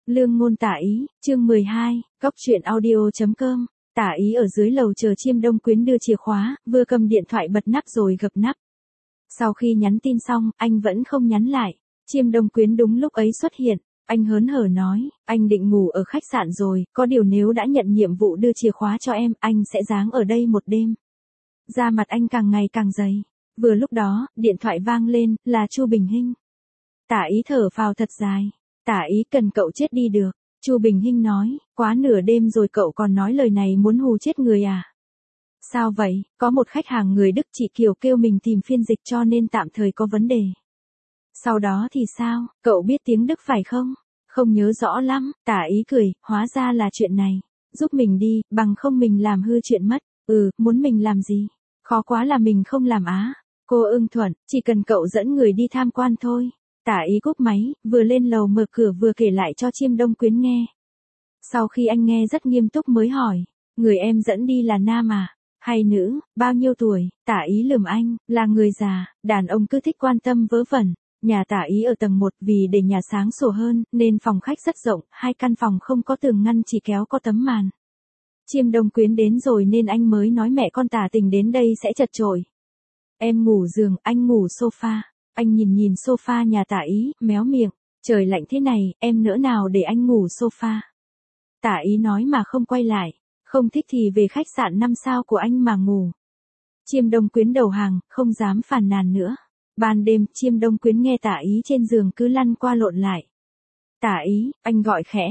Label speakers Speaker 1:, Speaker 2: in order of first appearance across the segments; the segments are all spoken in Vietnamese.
Speaker 1: Lương ngôn tả ý, chương 12, góc truyện audio.com, tả ý ở dưới lầu chờ Chiêm Đông Quyến đưa chìa khóa, vừa cầm điện thoại bật nắp rồi gập nắp. Sau khi nhắn tin xong, anh vẫn không nhắn lại. Chiêm Đông Quyến đúng lúc ấy xuất hiện, anh hớn hở nói, anh định ngủ ở khách sạn rồi, có điều nếu đã nhận nhiệm vụ đưa chìa khóa cho em, anh sẽ giáng ở đây một đêm. Da mặt anh càng ngày càng dày. Vừa lúc đó, điện thoại vang lên, là Chu Bình Hinh. Tả ý thở phào thật dài. Tả ý cần cậu chết đi được. Chu Bình Hinh nói, quá nửa đêm rồi cậu còn nói lời này muốn hù chết người à? Sao vậy, có một khách hàng người Đức chị Kiều kêu mình tìm phiên dịch cho nên tạm thời có vấn đề. Sau đó thì sao, cậu biết tiếng Đức phải không? Không nhớ rõ lắm, tả ý cười, hóa ra là chuyện này. Giúp mình đi, bằng không mình làm hư chuyện mất. Muốn mình làm gì? Khó quá là mình không làm á. Cô ưng thuận, chỉ cần cậu dẫn người đi tham quan thôi. Tả ý cúp máy, vừa lên lầu mở cửa vừa kể lại cho Chiêm Đông Quyến nghe. Sau khi anh nghe rất nghiêm túc mới hỏi, người em dẫn đi là nam à? Hay nữ, bao nhiêu tuổi? Tả ý lườm anh, là người già, đàn ông cứ thích quan tâm vớ vẩn. Nhà tả ý ở tầng 1 vì để nhà sáng sủa hơn, nên phòng khách rất rộng, 2 căn phòng không có tường ngăn chỉ kéo có tấm màn. Chiêm Đông Quyến đến rồi nên anh mới nói mẹ con tả tình đến đây sẽ chật chội. Em ngủ giường, anh ngủ sofa. Anh nhìn sofa nhà tả ý, méo miệng. Trời lạnh thế này, em nỡ nào để anh ngủ sofa. Tả ý nói mà không quay lại. Không thích thì về khách sạn 5 sao của anh mà ngủ. Chiêm Đông Quyến đầu hàng, không dám phàn nàn nữa. Ban đêm, Chiêm Đông Quyến nghe tả ý trên giường cứ lăn qua lộn lại. Tả ý, anh gọi khẽ,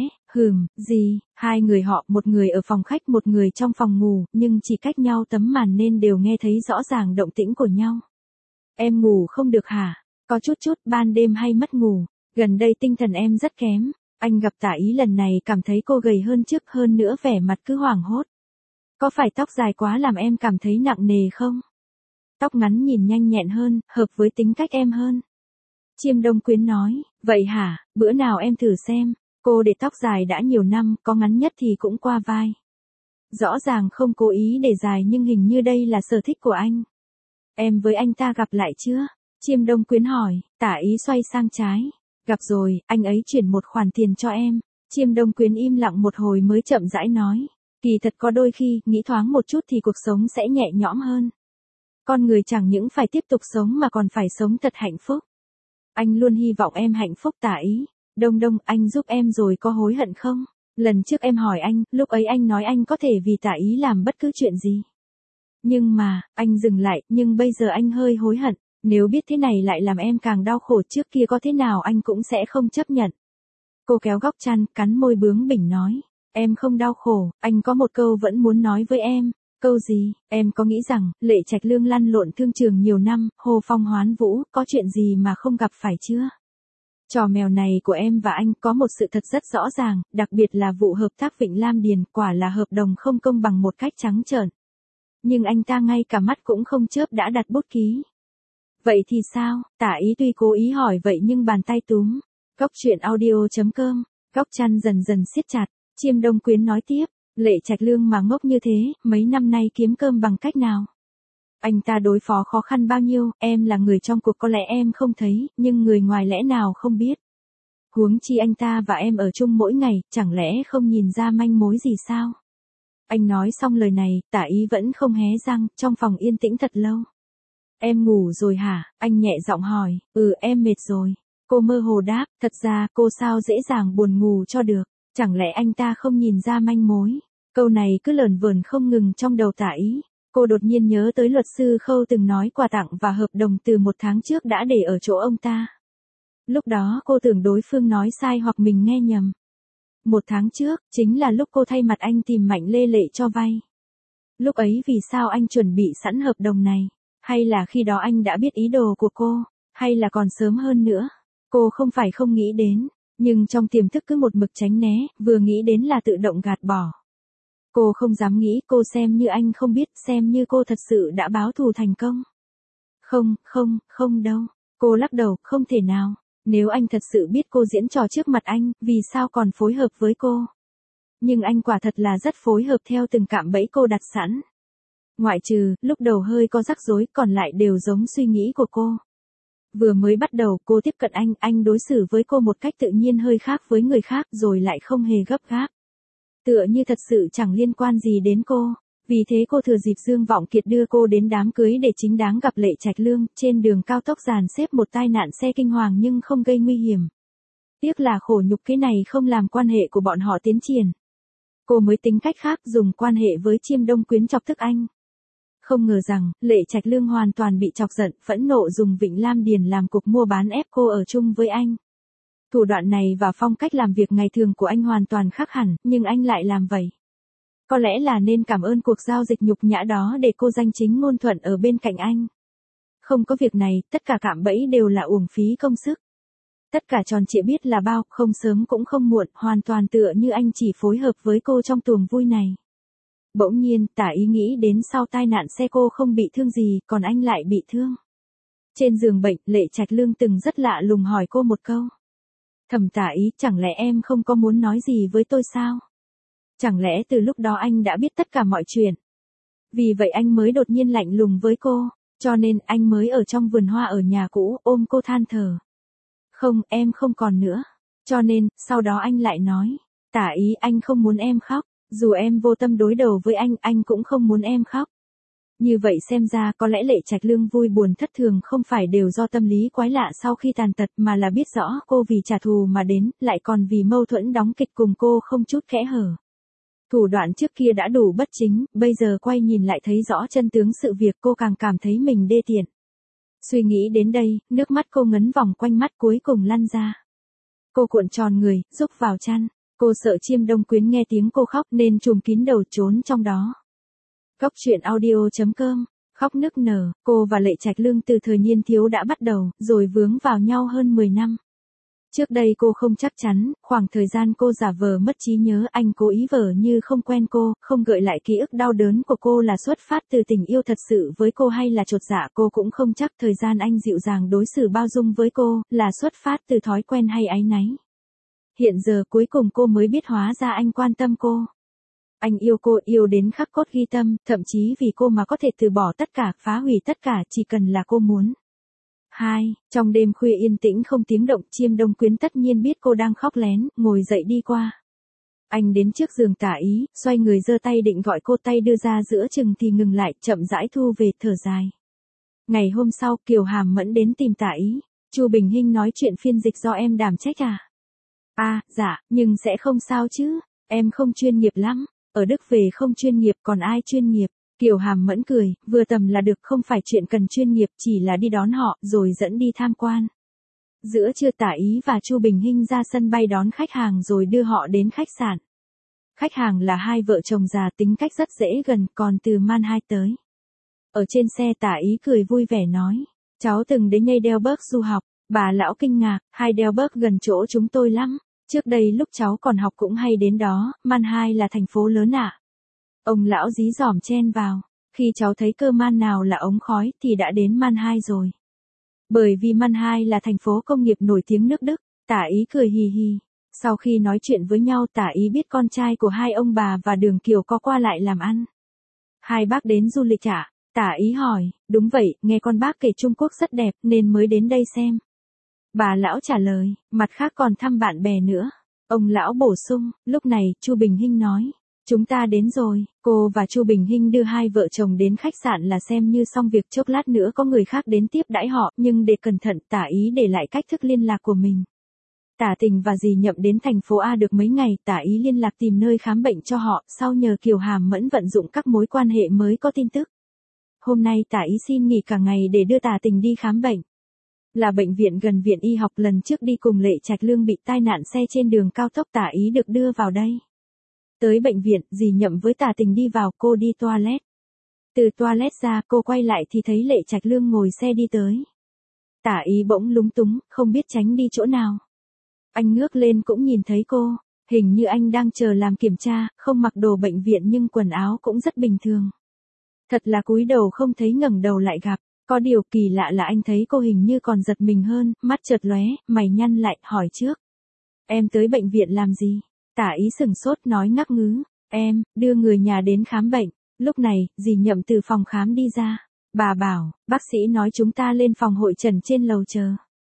Speaker 1: gì, hai người họ, một người ở phòng khách một người trong phòng ngủ, nhưng chỉ cách nhau tấm màn nên đều nghe thấy rõ ràng động tĩnh của nhau. Em ngủ không được hả? Có chút, ban đêm hay mất ngủ, gần đây tinh thần em rất kém. Anh gặp tả ý lần này cảm thấy cô gầy hơn trước, hơn nữa vẻ mặt cứ hoảng hốt. Có phải tóc dài quá làm em cảm thấy nặng nề không? Tóc ngắn nhìn nhanh nhẹn hơn, hợp với tính cách em hơn. Chiêm Đông Quyến nói, vậy hả, bữa nào em thử xem. Cô để tóc dài đã nhiều năm, có ngắn nhất thì cũng qua vai. Rõ ràng không cố ý để dài nhưng hình như đây là sở thích của anh. Em với anh ta gặp lại chưa? Chiêm Đông Quyến hỏi, tả ý xoay sang trái. Gặp rồi, anh ấy chuyển một khoản tiền cho em. Chiêm Đông Quyến im lặng một hồi mới chậm rãi nói. Kỳ thật có đôi khi, nghĩ thoáng một chút thì cuộc sống sẽ nhẹ nhõm hơn. Con người chẳng những phải tiếp tục sống mà còn phải sống thật hạnh phúc. Anh luôn hy vọng em hạnh phúc tả ý. Đông, anh giúp em rồi có hối hận không? Lần trước em hỏi anh, lúc ấy anh nói anh có thể vì tả ý làm bất cứ chuyện gì. Nhưng mà, anh dừng lại, nhưng bây giờ anh hơi hối hận. Nếu biết thế này lại làm em càng đau khổ trước kia có thế nào anh cũng sẽ không chấp nhận. Cô kéo góc chăn, cắn môi bướng bỉnh nói. Em không đau khổ, anh có một câu vẫn muốn nói với em. Câu gì, em có nghĩ rằng, Lệ Trạch Lương lăn lộn thương trường nhiều năm, Hồ Phong Hoán Vũ, có chuyện gì mà không gặp phải chưa? Trò mèo này của em và anh có một sự thật rất rõ ràng, đặc biệt là vụ hợp tác Vịnh Lam Điền, quả là hợp đồng không công bằng một cách trắng trợn. Nhưng anh ta ngay cả mắt cũng không chớp đã đặt bút ký. Vậy thì sao? Tả ý tuy cố ý hỏi vậy nhưng bàn tay túm. Góc truyện audio.com, góc chăn dần dần siết chặt, Chiêm Đông Quyến nói tiếp. Lệ Trạch Lương mà ngốc như thế, mấy năm nay kiếm cơm bằng cách nào? Anh ta đối phó khó khăn bao nhiêu, em là người trong cuộc có lẽ em không thấy, nhưng người ngoài lẽ nào không biết. Huống chi anh ta và em ở chung mỗi ngày, chẳng lẽ không nhìn ra manh mối gì sao? Anh nói xong lời này, tả ý vẫn không hé răng, trong phòng yên tĩnh thật lâu. Em ngủ rồi hả? Anh nhẹ giọng hỏi, em mệt rồi. Cô mơ hồ đáp, thật ra cô sao dễ dàng buồn ngủ cho được, chẳng lẽ anh ta không nhìn ra manh mối? Câu này cứ lởn vởn không ngừng trong đầu tả ý. Cô đột nhiên nhớ tới luật sư Khâu từng nói quà tặng và hợp đồng từ 1 tháng trước đã để ở chỗ ông ta. Lúc đó cô tưởng đối phương nói sai hoặc mình nghe nhầm. 1 tháng trước, chính là lúc cô thay mặt anh tìm Mạnh Lê Lệ cho vay. Lúc ấy vì sao anh chuẩn bị sẵn hợp đồng này? Hay là khi đó anh đã biết ý đồ của cô? Hay là còn sớm hơn nữa? Cô không phải không nghĩ đến, nhưng trong tiềm thức cứ một mực tránh né, vừa nghĩ đến là tự động gạt bỏ. Cô không dám nghĩ, cô xem như anh không biết, xem như cô thật sự đã báo thù thành công. Không đâu. Cô lắc đầu, không thể nào. Nếu anh thật sự biết cô diễn trò trước mặt anh, vì sao còn phối hợp với cô? Nhưng anh quả thật là rất phối hợp theo từng cạm bẫy cô đặt sẵn. Ngoại trừ, lúc đầu hơi có rắc rối, còn lại đều giống suy nghĩ của cô. Vừa mới bắt đầu cô tiếp cận anh đối xử với cô một cách tự nhiên hơi khác với người khác rồi lại không hề gấp gáp. Tựa như thật sự chẳng liên quan gì đến cô. Vì thế cô thừa dịp Dương Vọng Kiệt đưa cô đến đám cưới để chính đáng gặp Lệ Trạch Lương, trên đường cao tốc dàn xếp một tai nạn xe kinh hoàng nhưng không gây nguy hiểm. Tiếc là khổ nhục cái này không làm quan hệ của bọn họ tiến triển. Cô mới tính cách khác dùng quan hệ với Chiêm Đông Quyến chọc tức anh. Không ngờ rằng, Lệ Trạch Lương hoàn toàn bị chọc giận, phẫn nộ dùng Vịnh Lam Điền làm cục mua bán ép cô ở chung với anh. Thủ đoạn này và phong cách làm việc ngày thường của anh hoàn toàn khác hẳn, nhưng anh lại làm vậy. Có lẽ là nên cảm ơn cuộc giao dịch nhục nhã đó để cô danh chính ngôn thuận ở bên cạnh anh. Không có việc này, tất cả cạm bẫy đều là uổng phí công sức. Tất cả tròn trịa biết là bao, không sớm cũng không muộn, hoàn toàn tựa như anh chỉ phối hợp với cô trong tuồng vui này. Bỗng nhiên, Tả Ý nghĩ đến sau tai nạn xe cô không bị thương gì, còn anh lại bị thương. Trên giường bệnh, Lệ Trạch Lương từng rất lạ lùng hỏi cô một câu. Thầm Tả Ý, chẳng lẽ em không có muốn nói gì với tôi sao? Chẳng lẽ từ lúc đó anh đã biết tất cả mọi chuyện? Vì vậy anh mới đột nhiên lạnh lùng với cô, cho nên anh mới ở trong vườn hoa ở nhà cũ ôm cô than thở. Không, em không còn nữa. Cho nên, sau đó anh lại nói, Tả Ý anh không muốn em khóc, dù em vô tâm đối đầu với anh cũng không muốn em khóc. Như vậy xem ra có lẽ Lệ Trạch Lương vui buồn thất thường không phải đều do tâm lý quái lạ sau khi tàn tật mà là biết rõ cô vì trả thù mà đến, lại còn vì mâu thuẫn đóng kịch cùng cô không chút kẽ hở. Thủ đoạn trước kia đã đủ bất chính, bây giờ quay nhìn lại thấy rõ chân tướng sự việc cô càng cảm thấy mình đê tiện. Suy nghĩ đến đây, nước mắt cô ngấn vòng quanh mắt cuối cùng lăn ra. Cô cuộn tròn người, rúc vào chăn. Cô sợ Chiêm Đông Quyến nghe tiếng cô khóc nên trùm kín đầu trốn trong đó. Góc truyện audio.com, khóc nức nở, cô và Lệ Trạch Lương từ thời niên thiếu đã bắt đầu, rồi vướng vào nhau hơn 10 năm. Trước đây cô không chắc chắn, khoảng thời gian cô giả vờ mất trí nhớ anh cố ý vờ như không quen cô, không gợi lại ký ức đau đớn của cô là xuất phát từ tình yêu thật sự với cô hay là chột dạ cô cũng không chắc thời gian anh dịu dàng đối xử bao dung với cô là xuất phát từ thói quen hay áy náy. Hiện giờ cuối cùng cô mới biết hóa ra anh quan tâm cô. Anh yêu cô yêu đến khắc cốt ghi tâm, thậm chí vì cô mà có thể từ bỏ tất cả, phá hủy tất cả chỉ cần là cô muốn. 2. Trong đêm khuya yên tĩnh không tiếng động, Chiêm Đông Quyến tất nhiên biết cô đang khóc lén, ngồi dậy đi qua. Anh đến trước giường Tả Ý, xoay người giơ tay định gọi cô, tay đưa ra giữa chừng thì ngừng lại, chậm rãi thu về, thở dài. Ngày hôm sau, Kiều Hàm Mẫn đến tìm Tả Ý. Chu Bình Hinh nói chuyện phiên dịch do em đảm trách à? À, dạ, nhưng sẽ không sao chứ, em không chuyên nghiệp lắm, ở Đức về không chuyên nghiệp còn ai chuyên nghiệp. Kiều Hàm Mẫn cười, vừa tầm là được, không phải chuyện cần chuyên nghiệp, chỉ là đi đón họ, rồi dẫn đi tham quan. Giữa trưa Tả Ý và Chu Bình Hinh ra sân bay đón khách hàng rồi đưa họ đến khách sạn. Khách hàng là hai vợ chồng già tính cách rất dễ gần, còn từ Manhattan tới. Ở trên xe Tả Ý cười vui vẻ nói, cháu từng đến Heidelberg du học, bà lão kinh ngạc, Heidelberg gần chỗ chúng tôi lắm. Trước đây lúc cháu còn học cũng hay đến đó, Mannheim là thành phố lớn ạ. Ông lão dí dỏm chen vào, khi cháu thấy cơ man nào là ống khói thì đã đến Mannheim rồi. Bởi vì Mannheim là thành phố công nghiệp nổi tiếng nước Đức, Tả Ý cười hì hì. Sau khi nói chuyện với nhau Tả Ý biết con trai của hai ông bà và Đường Kiều có qua lại làm ăn. Hai bác đến du lịch ạ? Tả Ý hỏi, đúng vậy, nghe con bác kể Trung Quốc rất đẹp nên mới đến đây xem. Bà lão trả lời, mặt khác còn thăm bạn bè nữa. Ông lão bổ sung, lúc này, Chu Bình Hinh nói, chúng ta đến rồi. Cô và Chu Bình Hinh đưa hai vợ chồng đến khách sạn là xem như xong việc, chốc lát nữa có người khác đến tiếp đãi họ, nhưng để cẩn thận Tả Ý để lại cách thức liên lạc của mình. Tả Tình và dì Nhậm đến thành phố A được mấy ngày, Tả Ý liên lạc tìm nơi khám bệnh cho họ, sau nhờ Kiều Hàm Mẫn vận dụng các mối quan hệ mới có tin tức. Hôm nay Tả Ý xin nghỉ cả ngày để đưa Tả Tình đi khám bệnh. Là bệnh viện gần viện y học, lần trước đi cùng Lệ Trạch Lương bị tai nạn xe trên đường cao tốc, Tả Ý được đưa vào đây. Tới bệnh viện, dì Nhậm với Tả Tình đi vào, cô đi toilet. Từ toilet ra, cô quay lại thì thấy Lệ Trạch Lương ngồi xe đi tới. Tả Ý bỗng lúng túng, không biết tránh đi chỗ nào. Anh ngước lên cũng nhìn thấy cô, hình như anh đang chờ làm kiểm tra, không mặc đồ bệnh viện nhưng quần áo cũng rất bình thường. Thật là cúi đầu không thấy ngẩng đầu lại gặp. Có điều kỳ lạ là anh thấy cô hình như còn giật mình hơn, mắt chợt lóe, mày nhăn lại, hỏi trước. Em tới bệnh viện làm gì? Tả Ý sửng sốt nói ngắc ngứ. Em, đưa người nhà đến khám bệnh. Lúc này, dì Nhậm từ phòng khám đi ra. Bà bảo, bác sĩ nói chúng ta lên phòng hội trần trên lầu chờ.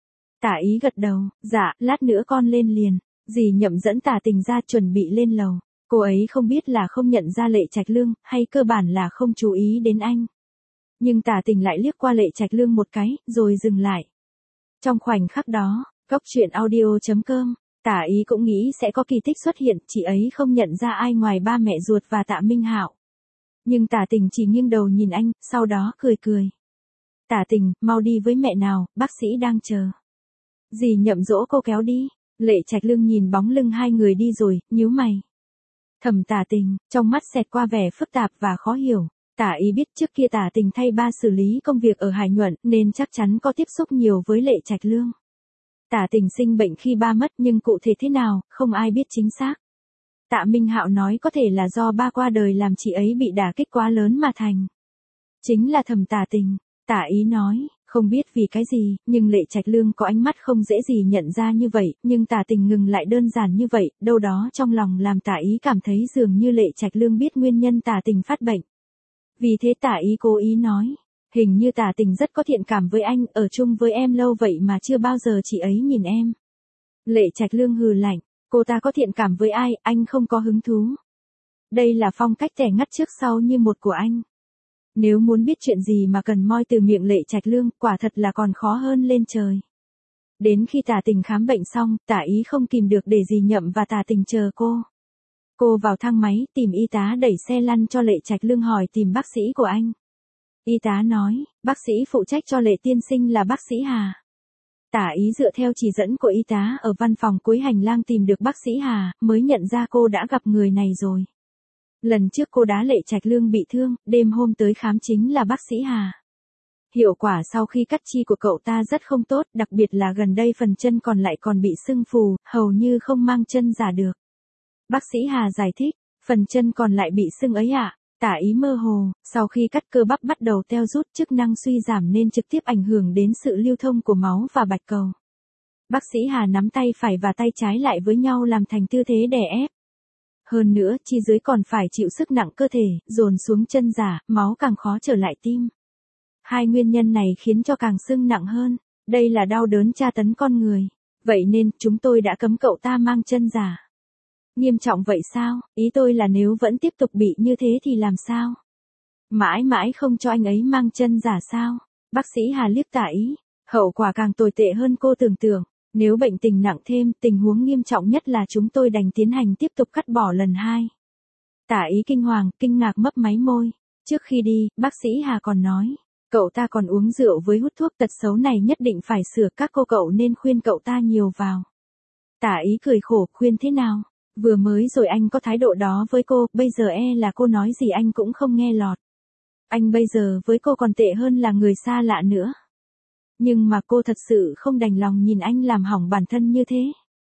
Speaker 1: Tả ý gật đầu, dạ, lát nữa con lên liền. Dì Nhậm dẫn Tả Tình ra chuẩn bị lên lầu. Cô ấy không biết là không nhận ra Lệ Trạch Lương, hay cơ bản là không chú ý đến anh. Nhưng Tả Tình lại liếc qua Lệ Trạch Lương một cái, rồi dừng lại. Trong khoảnh khắc đó, Cốc truyện audio.com, Tả ý cũng nghĩ sẽ có kỳ tích xuất hiện, chị ấy không nhận ra ai ngoài ba mẹ ruột và Tạ Minh Hạo. Nhưng Tả Tình chỉ nghiêng đầu nhìn anh, sau đó cười cười. Tả Tình, mau đi với mẹ nào, bác sĩ đang chờ. Dì Nhậm dỗ cô kéo đi. Lệ Trạch Lương nhìn bóng lưng hai người đi rồi, nhíu mày. Thầm Tả Tình, trong mắt xẹt qua vẻ phức tạp và khó hiểu. Tả ý biết trước kia Tả Tình thay ba xử lý công việc ở Hải Nhuận nên chắc chắn có tiếp xúc nhiều với Lệ Trạch Lương. Tả Tình sinh bệnh khi ba mất nhưng cụ thể thế nào, không ai biết chính xác. Tạ Minh Hạo nói có thể là do ba qua đời làm chị ấy bị đả kích quá lớn mà thành. Chính là thầm Tả Tình. Tả ý nói, không biết vì cái gì, nhưng Lệ Trạch Lương có ánh mắt không dễ gì nhận ra như vậy, nhưng Tả Tình ngừng lại đơn giản như vậy, đâu đó trong lòng làm Tả ý cảm thấy dường như Lệ Trạch Lương biết nguyên nhân Tả Tình phát bệnh. Vì thế Tả ý cố ý nói, hình như Tả Tình rất có thiện cảm với anh, ở chung với em lâu vậy mà chưa bao giờ chị ấy nhìn em. Lệ Trạch Lương hừ lạnh, cô ta có thiện cảm với ai, anh không có hứng thú. Đây là phong cách tẻ ngắt trước sau như một của anh. Nếu muốn biết chuyện gì mà cần moi từ miệng Lệ Trạch Lương, quả thật là còn khó hơn lên trời. Đến khi Tả Tình khám bệnh xong, Tả ý không kìm được để dì Nhậm và Tả Tình chờ cô. Cô vào thang máy, tìm y tá đẩy xe lăn cho Lệ Trạch Lương hỏi tìm bác sĩ của anh. Y tá nói, bác sĩ phụ trách cho Lệ tiên sinh là bác sĩ Hà. Tả ý dựa theo chỉ dẫn của y tá ở văn phòng cuối hành lang tìm được bác sĩ Hà, mới nhận ra cô đã gặp người này rồi. Lần trước cô đá Lệ Trạch Lương bị thương, đêm hôm tới khám chính là bác sĩ Hà. Hiệu quả sau khi cắt chi của cậu ta rất không tốt, đặc biệt là gần đây phần chân còn lại còn bị sưng phù, hầu như không mang chân giả được. Bác sĩ Hà giải thích, phần chân còn lại bị sưng ấy ạ. Tả ý mơ hồ, sau khi cắt cơ bắp bắt đầu teo rút, chức năng suy giảm nên trực tiếp ảnh hưởng đến sự lưu thông của máu và bạch cầu. Bác sĩ Hà nắm tay phải và tay trái lại với nhau làm thành tư thế đè ép. Hơn nữa, chi dưới còn phải chịu sức nặng cơ thể, dồn xuống chân giả, máu càng khó trở lại tim. Hai nguyên nhân này khiến cho càng sưng nặng hơn. Đây là đau đớn tra tấn con người. Vậy nên, chúng tôi đã cấm cậu ta mang chân giả. Nghiêm trọng vậy sao? Ý tôi là nếu vẫn tiếp tục bị như thế thì làm sao? Mãi mãi không cho anh ấy mang chân giả sao? Bác sĩ Hà liếc Tả ý. Hậu quả càng tồi tệ hơn cô tưởng tượng. Nếu bệnh tình nặng thêm, tình huống nghiêm trọng nhất là chúng tôi đành tiến hành tiếp tục cắt bỏ lần 2. Tả ý kinh hoàng, kinh ngạc mấp máy môi. Trước khi đi, bác sĩ Hà còn nói, cậu ta còn uống rượu với hút thuốc, tật xấu này nhất định phải sửa, các cô cậu nên khuyên cậu ta nhiều vào. Tả ý cười khổ, khuyên thế nào? Vừa mới rồi anh có thái độ đó với cô, bây giờ là cô nói gì anh cũng không nghe lọt. Anh bây giờ với cô còn tệ hơn là người xa lạ nữa. Nhưng mà cô thật sự không đành lòng nhìn anh làm hỏng bản thân như thế.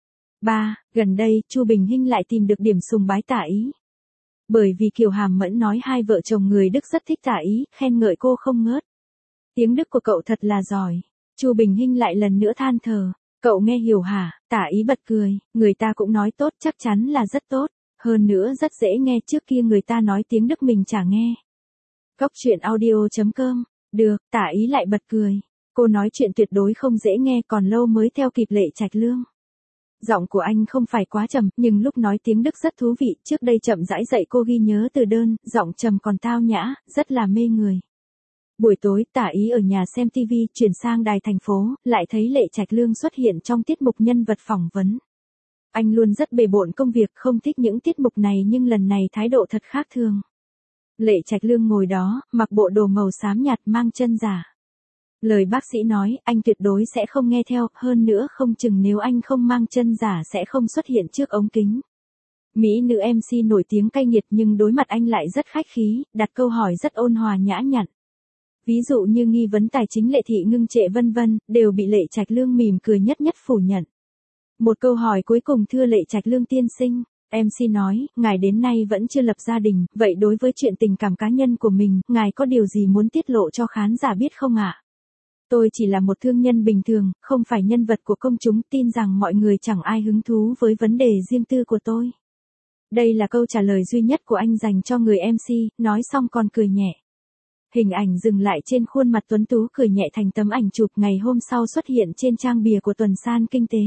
Speaker 1: 3. Gần đây, Chu Bình Hinh lại tìm được điểm sùng bái Tả ý. Bởi vì Kiều Hàm Mẫn nói hai vợ chồng người Đức rất thích Tả ý, khen ngợi cô không ngớt. Tiếng Đức của cậu thật là giỏi. Chu Bình Hinh lại lần nữa than thở. Cậu nghe hiểu hả? Tả ý bật cười, người ta cũng nói tốt, chắc chắn là rất tốt. Hơn nữa rất dễ nghe, trước kia người ta nói tiếng Đức mình chả nghe. Cốc truyện audio.com. Được, Tả ý lại bật cười. Cô nói chuyện tuyệt đối không dễ nghe, còn lâu mới theo kịp Lệ Trạch Lương. Giọng của anh không phải quá trầm, nhưng lúc nói tiếng Đức rất thú vị, trước đây chậm rãi dạy cô ghi nhớ từ đơn, giọng trầm còn tao nhã, rất là mê người. Buổi tối, Tả ý ở nhà xem TV, chuyển sang đài thành phố, lại thấy Lệ Trạch Lương xuất hiện trong tiết mục nhân vật phỏng vấn. Anh luôn rất bề bộn công việc, không thích những tiết mục này nhưng lần này thái độ thật khác thường. Lệ Trạch Lương ngồi đó, mặc bộ đồ màu xám nhạt mang chân giả. Lời bác sĩ nói, anh tuyệt đối sẽ không nghe theo, hơn nữa không chừng nếu anh không mang chân giả sẽ không xuất hiện trước ống kính. Mỹ nữ MC nổi tiếng cay nghiệt nhưng đối mặt anh lại rất khách khí, đặt câu hỏi rất ôn hòa nhã nhặn. Ví dụ như nghi vấn tài chính Lệ Thị ngưng trệ vân vân, đều bị Lệ Trạch Lương mỉm cười nhất nhất phủ nhận. Một câu hỏi cuối cùng, thưa Lệ Trạch Lương tiên sinh, MC nói, ngài đến nay vẫn chưa lập gia đình, vậy đối với chuyện tình cảm cá nhân của mình, ngài có điều gì muốn tiết lộ cho khán giả biết không ạ? Tôi chỉ là một thương nhân bình thường, không phải nhân vật của công chúng, tin rằng mọi người chẳng ai hứng thú với vấn đề riêng tư của tôi. Đây là câu trả lời duy nhất của anh dành cho người MC, nói xong còn cười nhẹ. Hình ảnh dừng lại trên khuôn mặt tuấn tú cười nhẹ thành tấm ảnh chụp ngày hôm sau xuất hiện trên trang bìa của tuần san kinh tế.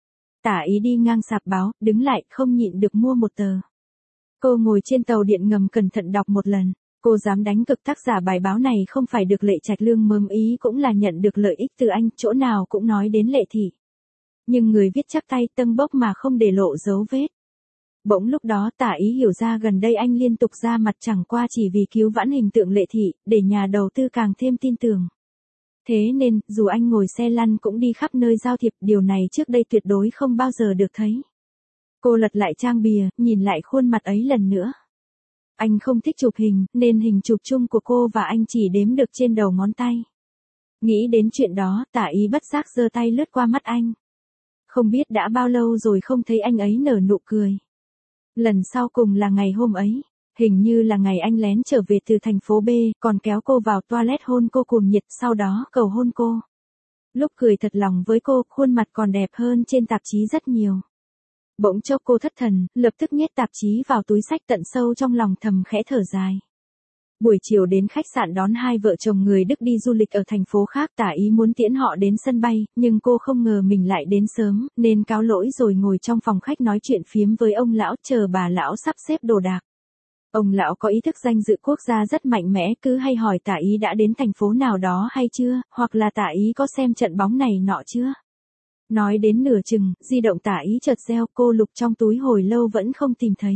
Speaker 1: Tả Ý đi ngang sạp báo, đứng lại, không nhịn được mua một tờ. Cô ngồi trên tàu điện ngầm cẩn thận đọc một lần. Cô dám đánh cực tác giả bài báo này không phải được Lệ Trạch Lương mớm ý cũng là nhận được lợi ích từ anh, chỗ nào cũng nói đến Lệ Thị. Nhưng người viết chắc tay tâng bốc mà không để lộ dấu vết. Bỗng lúc đó Tả Ý hiểu ra gần đây anh liên tục ra mặt chẳng qua chỉ vì cứu vãn hình tượng Lệ Thị, để nhà đầu tư càng thêm tin tưởng. Thế nên, dù anh ngồi xe lăn cũng đi khắp nơi giao thiệp, điều này trước đây tuyệt đối không bao giờ được thấy. Cô lật lại trang bìa, nhìn lại khuôn mặt ấy lần nữa. Anh không thích chụp hình, nên hình chụp chung của cô và anh chỉ đếm được trên đầu ngón tay. Nghĩ đến chuyện đó, Tả Ý bất giác giơ tay lướt qua mắt anh. Không biết đã bao lâu rồi không thấy anh ấy nở nụ cười. Lần sau cùng là ngày hôm ấy. Hình như là ngày anh lén trở về từ thành phố B, còn kéo cô vào toilet hôn cô cuồng nhiệt, sau đó cầu hôn cô. Lúc cười thật lòng với cô, khuôn mặt còn đẹp hơn trên tạp chí rất nhiều. Bỗng chốc cô thất thần, lập tức nhét tạp chí vào túi xách, tận sâu trong lòng thầm khẽ thở dài. Buổi chiều đến khách sạn đón hai vợ chồng người Đức đi du lịch ở thành phố khác. Tả Ý muốn tiễn họ đến sân bay, nhưng cô không ngờ mình lại đến sớm, nên cáo lỗi rồi ngồi trong phòng khách nói chuyện phiếm với ông lão, chờ bà lão sắp xếp đồ đạc. Ông lão có ý thức danh dự quốc gia rất mạnh mẽ, cứ hay hỏi Tả Ý đã đến thành phố nào đó hay chưa, hoặc là Tả Ý có xem trận bóng này nọ chưa. Nói đến nửa chừng, di động Tả Ý chợt reo, cô lục trong túi hồi lâu vẫn không tìm thấy.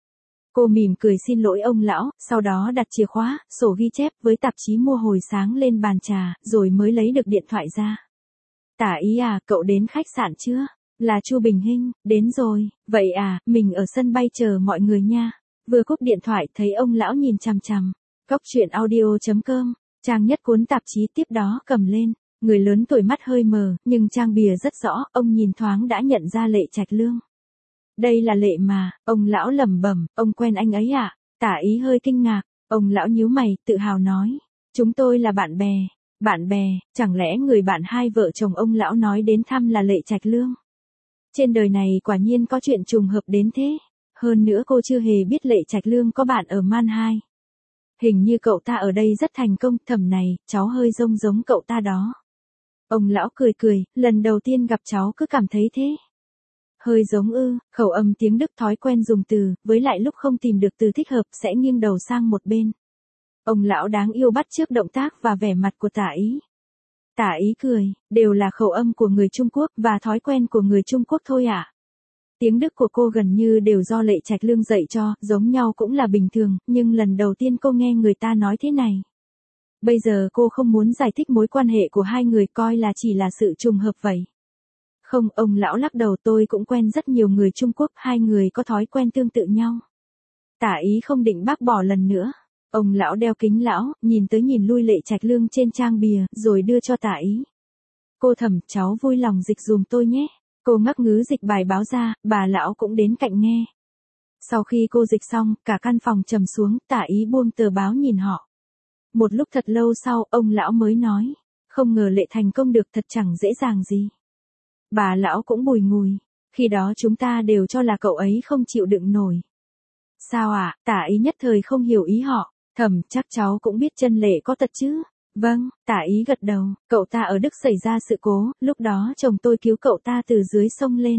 Speaker 1: Cô mỉm cười xin lỗi ông lão, sau đó đặt chìa khóa, sổ ghi chép với tạp chí mua hồi sáng lên bàn trà, rồi mới lấy được điện thoại ra. Tả Ý à, cậu đến khách sạn chưa? Là Chu Bình Hinh, đến rồi, vậy à, mình ở sân bay chờ mọi người nha. Vừa cúp điện thoại thấy ông lão nhìn chằm chằm. Cóc truyện audio.com, trang nhất cuốn tạp chí tiếp đó cầm lên. Người lớn tuổi mắt hơi mờ, nhưng trang bìa rất rõ, ông nhìn thoáng đã nhận ra Lệ Trạch Lương. Đây là Lệ mà, ông lão lẩm bẩm, ông quen anh ấy à? Tả Ý hơi kinh ngạc, ông lão nhíu mày, tự hào nói. Chúng tôi là bạn bè. Bạn bè, chẳng lẽ người bạn hai vợ chồng ông lão nói đến thăm là Lệ Trạch Lương? Trên đời này quả nhiên có chuyện trùng hợp đến thế. Hơn nữa cô chưa hề biết Lệ Trạch Lương có bạn ở Man 2. Hình như cậu ta ở đây rất thành công, thầm này, cháu hơi giống cậu ta đó. Ông lão cười cười, lần đầu tiên gặp cháu cứ cảm thấy thế. Hơi giống ư, khẩu âm tiếng Đức thói quen dùng từ, với lại lúc không tìm được từ thích hợp sẽ nghiêng đầu sang một bên. Ông lão đáng yêu bắt chước động tác và vẻ mặt của Tả Ý. Tả Ý cười, đều là khẩu âm của người Trung Quốc và thói quen của người Trung Quốc thôi ạ. Tiếng Đức của cô gần như đều do Lệ Trạch Lương dạy cho, giống nhau cũng là bình thường, nhưng lần đầu tiên cô nghe người ta nói thế này. Bây giờ cô không muốn giải thích mối quan hệ của hai người, coi là chỉ là sự trùng hợp vậy. Không, ông lão lắc đầu, tôi cũng quen rất nhiều người Trung Quốc, hai người có thói quen tương tự nhau. Tả Ý không định bác bỏ lần nữa. Ông lão đeo kính lão, nhìn tới nhìn lui Lệ Trạch Lương trên trang bìa, rồi đưa cho Tả Ý. Cô thầm, cháu vui lòng dịch dùm tôi nhé. Cô ngắc ngứ dịch bài báo ra, bà lão cũng đến cạnh nghe. Sau khi cô dịch xong, cả căn phòng trầm xuống, Tả Ý buông tờ báo nhìn họ. Một lúc thật lâu sau, ông lão mới nói, không ngờ Lệ thành công được, thật chẳng dễ dàng gì. Bà lão cũng bùi ngùi, khi đó chúng ta đều cho là cậu ấy không chịu đựng nổi. Sao ạ? Tả Ý nhất thời không hiểu ý họ, thầm, chắc cháu cũng biết chân Lệ có tật chứ. Vâng, Tả Ý gật đầu, cậu ta ở Đức xảy ra sự cố, lúc đó chồng tôi cứu cậu ta từ dưới sông lên.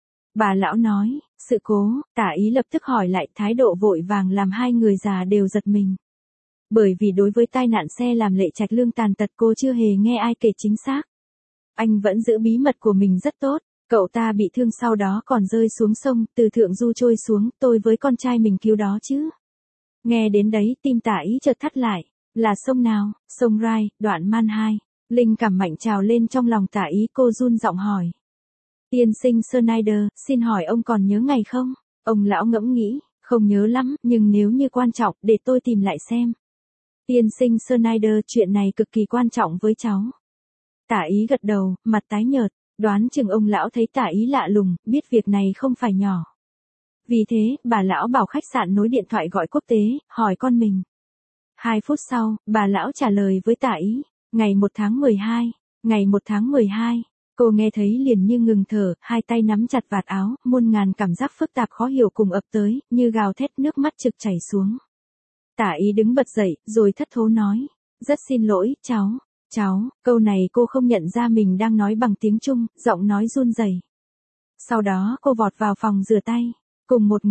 Speaker 1: Bà lão nói, sự cố, Tả Ý lập tức hỏi lại, thái độ vội vàng làm hai người già đều giật mình. Bởi vì đối với tai nạn xe làm Lệ Trạch Lương tàn tật cô chưa hề nghe ai kể chính xác. Anh vẫn giữ bí mật của mình rất tốt, cậu ta bị thương sau đó còn rơi xuống sông, từ thượng du trôi xuống, tôi với con trai mình cứu đó chứ. Nghe đến đấy, tim Tả Ý chợt thắt lại. Là sông nào? Sông Rai, đoạn Man 2. Linh cảm mạnh trào lên trong lòng Tả Ý, cô run giọng hỏi. Tiên sinh Schneider, xin hỏi ông còn nhớ ngày không? Ông lão ngẫm nghĩ, không nhớ lắm, nhưng nếu như quan trọng, để tôi tìm lại xem. Tiên sinh Schneider, chuyện này cực kỳ quan trọng với cháu. Tả Ý gật đầu, mặt tái nhợt, đoán chừng ông lão thấy Tả Ý lạ lùng, biết việc này không phải nhỏ. Vì thế, bà lão bảo khách sạn nối điện thoại gọi quốc tế, hỏi con mình. 2 phút sau, bà lão trả lời với Tả Ý, ngày 1 tháng 12, ngày 1 tháng 12, cô nghe thấy liền như ngừng thở, hai tay nắm chặt vạt áo, muôn ngàn cảm giác phức tạp khó hiểu cùng ập tới, như gào thét, nước mắt trực chảy xuống. Tả ý đứng bật dậy, rồi thất thố nói. Rất xin lỗi, cháu, câu này cô không nhận ra mình đang nói bằng tiếng Trung, giọng nói run rẩy. Sau đó cô vọt vào phòng rửa tay. Cùng một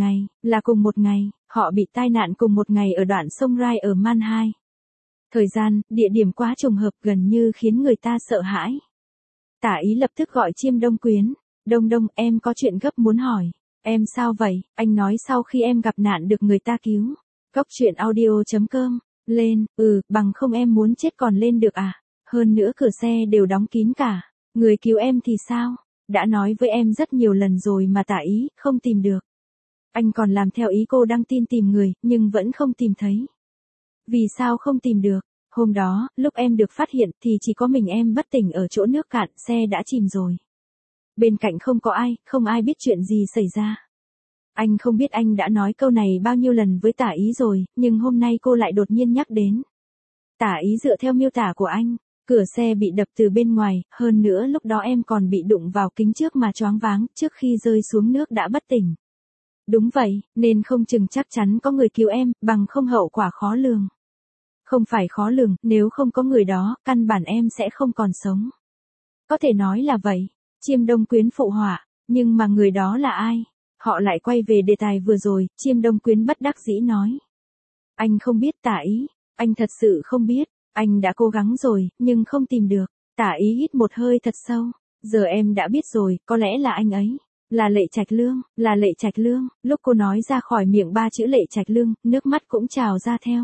Speaker 1: ngày, họ bị tai nạn cùng một ngày ở đoạn sông Rai ở Manhai. Thời gian, địa điểm quá trùng hợp gần như khiến người ta sợ hãi. Tả ý lập tức gọi Chiêm Đông Quyến. Đông, em có chuyện gấp muốn hỏi. Em sao vậy? Anh nói sau khi em gặp nạn được người ta cứu. Cốc truyện audio.com. Lên, bằng không em muốn chết còn lên được à? Hơn nữa cửa xe đều đóng kín cả. Người cứu em thì sao? Đã nói với em rất nhiều lần rồi mà Tả ý, không tìm được. Anh còn làm theo ý cô đăng tin tìm người, nhưng vẫn không tìm thấy. Vì sao không tìm được? Hôm đó, lúc em được phát hiện thì chỉ có mình em bất tỉnh ở chỗ nước cạn, xe đã chìm rồi. Bên cạnh không có ai, không ai biết chuyện gì xảy ra. Anh không biết anh đã nói câu này bao nhiêu lần với Tả ý rồi, nhưng hôm nay cô lại đột nhiên nhắc đến. Tả ý dựa theo miêu tả của anh, cửa xe bị đập từ bên ngoài, hơn nữa lúc đó em còn bị đụng vào kính trước mà choáng váng, trước khi rơi xuống nước đã bất tỉnh. Đúng vậy, nên không chừng chắc chắn có người cứu em, bằng không hậu quả khó lường. Không phải khó lường, nếu không có người đó, căn bản em sẽ không còn sống. Có thể nói là vậy. Chiêm Đông Quyến phụ họa, nhưng mà người đó là ai? Họ lại quay về đề tài vừa rồi, Chiêm Đông Quyến bất đắc dĩ nói. Anh không biết Tả ý, anh thật sự không biết, anh đã cố gắng rồi, nhưng không tìm được. Tả ý hít một hơi thật sâu, giờ em đã biết rồi, có lẽ là anh ấy. Là Lệ Trạch Lương, lúc cô nói ra khỏi miệng ba chữ Lệ Trạch Lương, nước mắt cũng trào ra theo.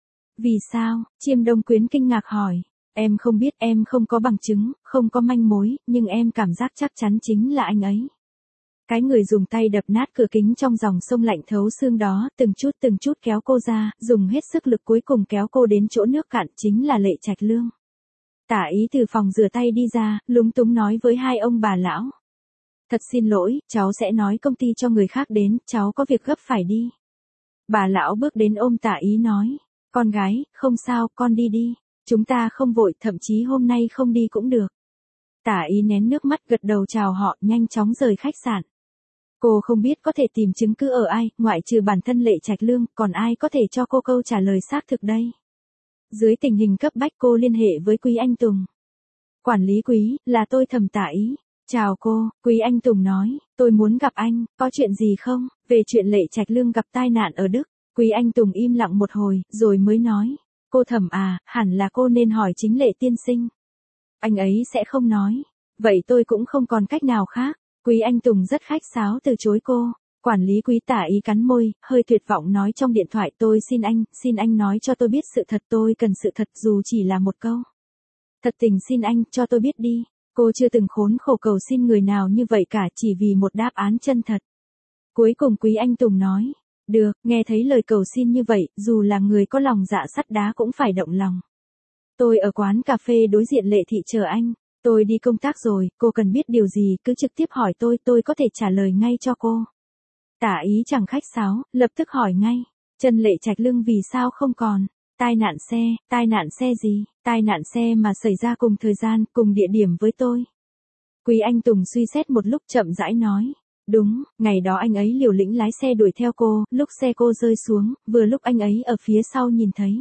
Speaker 1: Vì sao? Chiêm Đông Quyến kinh ngạc hỏi. Em không biết, em không có bằng chứng, không có manh mối, nhưng em cảm giác chắc chắn chính là anh ấy. Cái người dùng tay đập nát cửa kính trong dòng sông lạnh thấu xương đó, từng chút kéo cô ra, dùng hết sức lực cuối cùng kéo cô đến chỗ nước cạn, chính là Lệ Trạch Lương. Tả ý từ phòng rửa tay đi ra, lúng túng nói với hai ông bà lão. Thật xin lỗi, cháu sẽ nói công ty cho người khác đến, cháu có việc gấp phải đi. Bà lão bước đến ôm Tả ý nói. Con gái, không sao, con đi đi. Chúng ta không vội, thậm chí hôm nay không đi cũng được. Tả ý nén nước mắt gật đầu chào họ, nhanh chóng rời khách sạn. Cô không biết có thể tìm chứng cứ ở ai, ngoại trừ bản thân Lệ Trạch Lương, còn ai có thể cho cô câu trả lời xác thực đây. Dưới tình hình cấp bách cô liên hệ với Quý Anh Tùng. Quản lý Quý, là tôi Thẩm Tả ý. Chào cô, Quý Anh Tùng nói, tôi muốn gặp anh, có chuyện gì không? Về chuyện Lệ Trạch Lương gặp tai nạn ở Đức. Quý Anh Tùng im lặng một hồi, rồi mới nói. Cô Thẩm à, hẳn là cô nên hỏi chính Lệ tiên sinh. Anh ấy sẽ không nói. Vậy tôi cũng không còn cách nào khác. Quý Anh Tùng rất khách sáo từ chối cô. Quản lý Quý Tả ý cắn môi, hơi tuyệt vọng nói trong điện thoại, tôi xin anh nói cho tôi biết sự thật, tôi cần sự thật dù chỉ là một câu. Thật tình xin anh, cho tôi biết đi. Cô chưa từng khốn khổ cầu xin người nào như vậy cả, chỉ vì một đáp án chân thật. Cuối cùng Quý Anh Tùng nói. Được, nghe thấy lời cầu xin như vậy, dù là người có lòng dạ sắt đá cũng phải động lòng. Tôi ở quán cà phê đối diện Lệ thị chờ anh. Tôi đi công tác rồi, cô cần biết điều gì, cứ trực tiếp hỏi tôi có thể trả lời ngay cho cô. Tả ý chẳng khách sáo, lập tức hỏi ngay. Chân Lệ Trạch Lương vì sao không còn? Tai nạn xe gì? Tai nạn xe mà xảy ra cùng thời gian, cùng địa điểm với tôi. Quý Anh Tùng suy xét một lúc chậm rãi nói. Đúng, ngày đó anh ấy liều lĩnh lái xe đuổi theo cô, lúc xe cô rơi xuống, vừa lúc anh ấy ở phía sau nhìn thấy.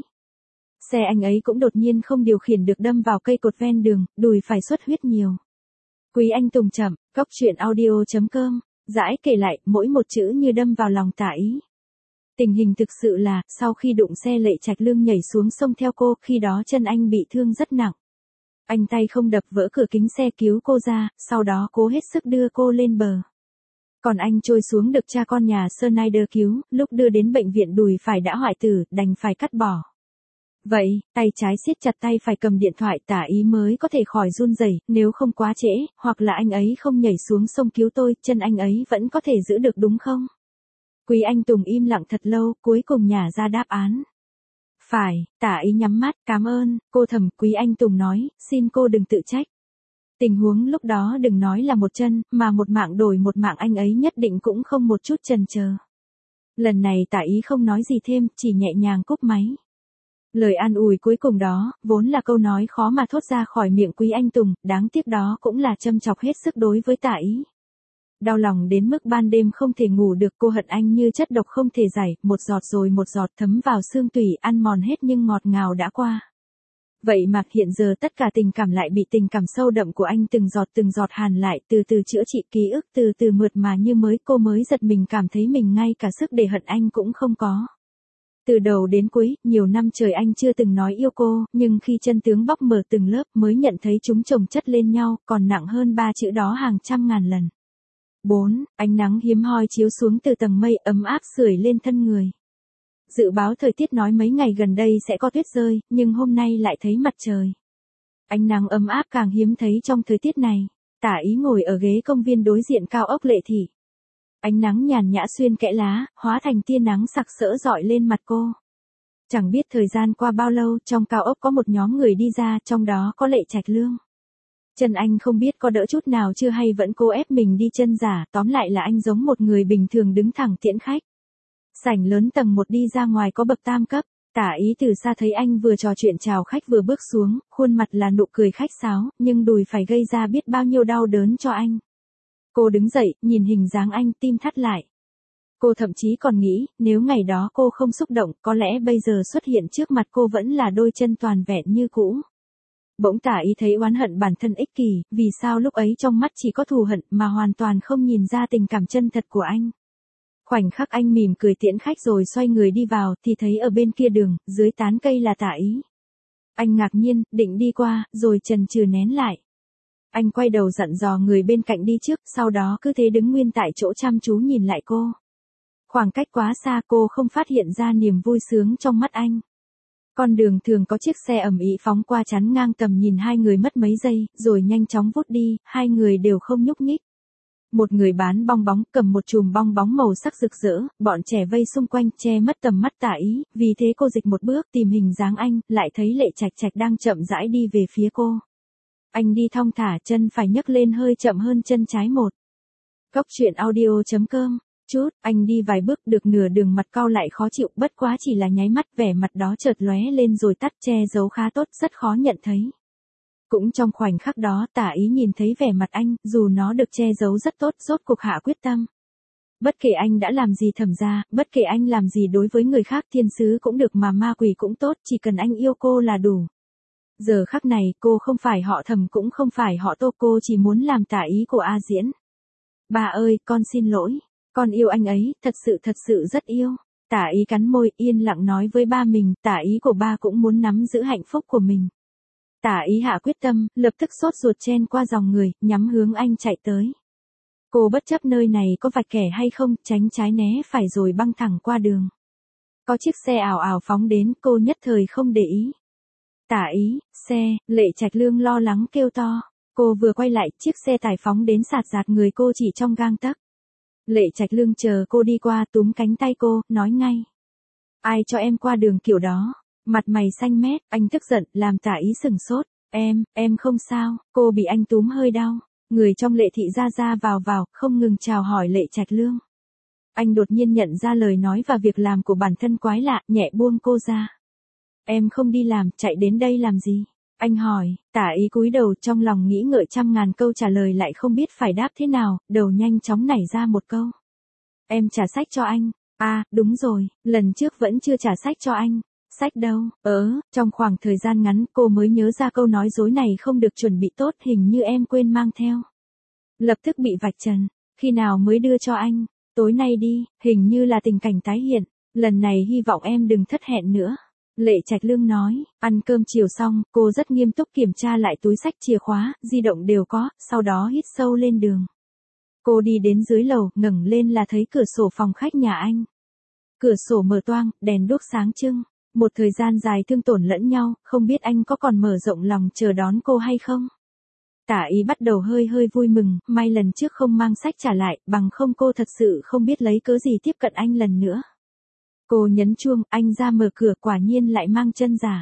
Speaker 1: Xe anh ấy cũng đột nhiên không điều khiển được đâm vào cây cột ven đường, đùi phải xuất huyết nhiều. Quý Anh Tùng chậm, cốc truyện audio.com, dãi kể lại, mỗi một chữ như đâm vào lòng Tả ý. Tình hình thực sự là, sau khi đụng xe Lệ Trạch Lương nhảy xuống sông theo cô, khi đó chân anh bị thương rất nặng. Anh tay không đập vỡ cửa kính xe cứu cô ra, sau đó cố hết sức đưa cô lên bờ. Còn anh trôi xuống được cha con nhà Schneider cứu, lúc đưa đến bệnh viện đùi phải đã hoại tử, đành phải cắt bỏ. Vậy, tay trái siết chặt tay phải cầm điện thoại, Tả ý mới có thể khỏi run rẩy, nếu không quá trễ, hoặc là anh ấy không nhảy xuống sông cứu tôi, chân anh ấy vẫn có thể giữ được đúng không? Quý Anh Tùng im lặng thật lâu, cuối cùng nhả ra đáp án. Phải, Tả ý nhắm mắt, cảm ơn, cô Thẩm. Quý Anh Tùng nói, xin cô đừng tự trách. Tình huống lúc đó đừng nói là một chân, mà một mạng đổi một mạng anh ấy nhất định cũng không một chút chần chờ. Lần này Tả ý không nói gì thêm, chỉ nhẹ nhàng cúp máy. Lời an ủi cuối cùng đó, vốn là câu nói khó mà thốt ra khỏi miệng Quý Anh Tùng, đáng tiếc đó cũng là châm chọc hết sức đối với Tả ý. Đau lòng đến mức ban đêm không thể ngủ được, cô hận anh như chất độc không thể giải, một giọt rồi một giọt thấm vào xương tủy, ăn mòn hết nhưng ngọt ngào đã qua. Vậy mà hiện giờ tất cả tình cảm lại bị tình cảm sâu đậm của anh từng giọt hàn lại, từ từ chữa trị ký ức, từ từ mượt mà như mới, cô mới giật mình cảm thấy mình ngay cả sức để hận anh cũng không có. Từ đầu đến cuối, nhiều năm trời anh chưa từng nói yêu cô, nhưng khi chân tướng bóc mở từng lớp mới nhận thấy chúng chồng chất lên nhau, còn nặng hơn 3 chữ đó hàng trăm ngàn lần. 4. Ánh nắng hiếm hoi chiếu xuống từ tầng mây ấm áp sưởi lên thân người. Dự báo thời tiết nói mấy ngày gần đây sẽ có tuyết rơi, nhưng hôm nay lại thấy mặt trời. Ánh nắng ấm áp càng hiếm thấy trong thời tiết này. Tả Ý ngồi ở ghế công viên đối diện cao ốc Lệ Thị. Ánh nắng nhàn nhã xuyên kẽ lá, hóa thành tia nắng sặc sỡ rọi lên mặt cô. Chẳng biết thời gian qua bao lâu, trong cao ốc có một nhóm người đi ra, trong đó có Lệ Trạch Lương. Chân anh không biết có đỡ chút nào chưa hay vẫn cố ép mình đi chân giả, tóm lại là anh giống một người bình thường đứng thẳng tiễn khách. Sảnh lớn tầng 1 đi ra ngoài có bậc tam cấp, Tả Ý từ xa thấy anh vừa trò chuyện chào khách vừa bước xuống, khuôn mặt là nụ cười khách sáo, nhưng đùi phải gây ra biết bao nhiêu đau đớn cho anh. Cô đứng dậy, nhìn hình dáng anh, tim thắt lại. Cô thậm chí còn nghĩ, nếu ngày đó cô không xúc động, có lẽ bây giờ xuất hiện trước mặt cô vẫn là đôi chân toàn vẹn như cũ. Bỗng Tả Ý thấy oán hận bản thân ích kỷ, vì sao lúc ấy trong mắt chỉ có thù hận mà hoàn toàn không nhìn ra tình cảm chân thật của anh. Khoảnh khắc anh mỉm cười tiễn khách rồi xoay người đi vào, thì thấy ở bên kia đường, dưới tán cây là Tả Ý. Anh ngạc nhiên, định đi qua, rồi chần chừ nén lại. Anh quay đầu dặn dò người bên cạnh đi trước, sau đó cứ thế đứng nguyên tại chỗ chăm chú nhìn lại cô. Khoảng cách quá xa, cô không phát hiện ra niềm vui sướng trong mắt anh. Con đường thường có chiếc xe ầm ĩ phóng qua chắn ngang tầm nhìn hai người mất mấy giây, rồi nhanh chóng vút đi, hai người đều không nhúc nhích. Một người bán bong bóng cầm một chùm bong bóng màu sắc rực rỡ, bọn trẻ vây xung quanh che mất tầm mắt Tả Ý, vì thế cô dịch một bước tìm hình dáng anh, lại thấy Lệ Trạch Trạch đang chậm rãi đi về phía cô. Anh đi thong thả, chân phải nhấc lên hơi chậm hơn chân trái một. Góc truyện audio.com. Chút, anh đi vài bước được nửa đường mặt cau lại khó chịu, bất quá chỉ là nháy mắt, vẻ mặt đó chợt lóe lên rồi tắt, che giấu khá tốt, rất khó nhận thấy. Cũng trong khoảnh khắc đó, Tả Ý nhìn thấy vẻ mặt anh, dù nó được che giấu rất tốt, rốt cuộc hạ quyết tâm. Bất kể anh đã làm gì thầm ra, bất kể anh làm gì đối với người khác, thiên sứ cũng được mà ma quỷ cũng tốt, chỉ cần anh yêu cô là đủ. Giờ khắc này, cô không phải họ Thầm cũng không phải họ Tô, cô chỉ muốn làm Tả Ý của A Diễn. Bà ơi, con xin lỗi. Con yêu anh ấy, thật sự rất yêu. Tả Ý cắn môi, yên lặng nói với ba mình, Tả Ý của ba cũng muốn nắm giữ hạnh phúc của mình. Tả Ý hạ quyết tâm, lập tức sốt ruột chen qua dòng người, nhắm hướng anh chạy tới. Cô bất chấp nơi này có vạch kẻ hay không, tránh trái né phải rồi băng thẳng qua đường. Có chiếc xe ảo ảo phóng đến, cô nhất thời không để ý. Tả Ý, xe, Lệ Trạch Lương lo lắng kêu to. Cô vừa quay lại, chiếc xe tải phóng đến sạt dạt người cô chỉ trong gang tấc. Lệ Trạch Lương chờ cô đi qua, túm cánh tay cô, nói ngay. Ai cho em qua đường kiểu đó? Mặt mày xanh mét, anh tức giận, làm Tả Ý sừng sốt. Em không sao, cô bị anh túm hơi đau. Người trong Lệ Thị ra vào, không ngừng chào hỏi Lệ Trạch Lương. Anh đột nhiên nhận ra lời nói và việc làm của bản thân quái lạ, nhẹ buông cô ra. Em không đi làm, chạy đến đây làm gì? Anh hỏi. Tả Ý cúi đầu, trong lòng nghĩ ngợi trăm ngàn câu trả lời lại không biết phải đáp thế nào, đầu nhanh chóng nảy ra một câu. Em trả sách cho anh. À, đúng rồi, lần trước vẫn chưa trả sách cho anh. Sách đâu? Trong khoảng thời gian ngắn cô mới nhớ ra câu nói dối này không được chuẩn bị tốt, hình như em quên mang theo. Lập tức bị vạch trần. Khi nào mới đưa cho anh? Tối nay đi, hình như là tình cảnh tái hiện. Lần này hy vọng em đừng thất hẹn nữa. Lệ Trạch Lương nói. Ăn cơm chiều xong, cô rất nghiêm túc kiểm tra lại túi xách, chìa khóa, di động đều có, sau đó hít sâu lên đường. Cô đi đến dưới lầu, ngẩng lên là thấy cửa sổ phòng khách nhà anh. Cửa sổ mở toang, đèn đuốc sáng trưng. Một thời gian dài thương tổn lẫn nhau, không biết anh có còn mở rộng lòng chờ đón cô hay không? Tả Ý bắt đầu hơi vui mừng, may lần trước không mang sách trả lại, bằng không cô thật sự không biết lấy cớ gì tiếp cận anh lần nữa. Cô nhấn chuông, anh ra mở cửa, quả nhiên lại mang chân giả.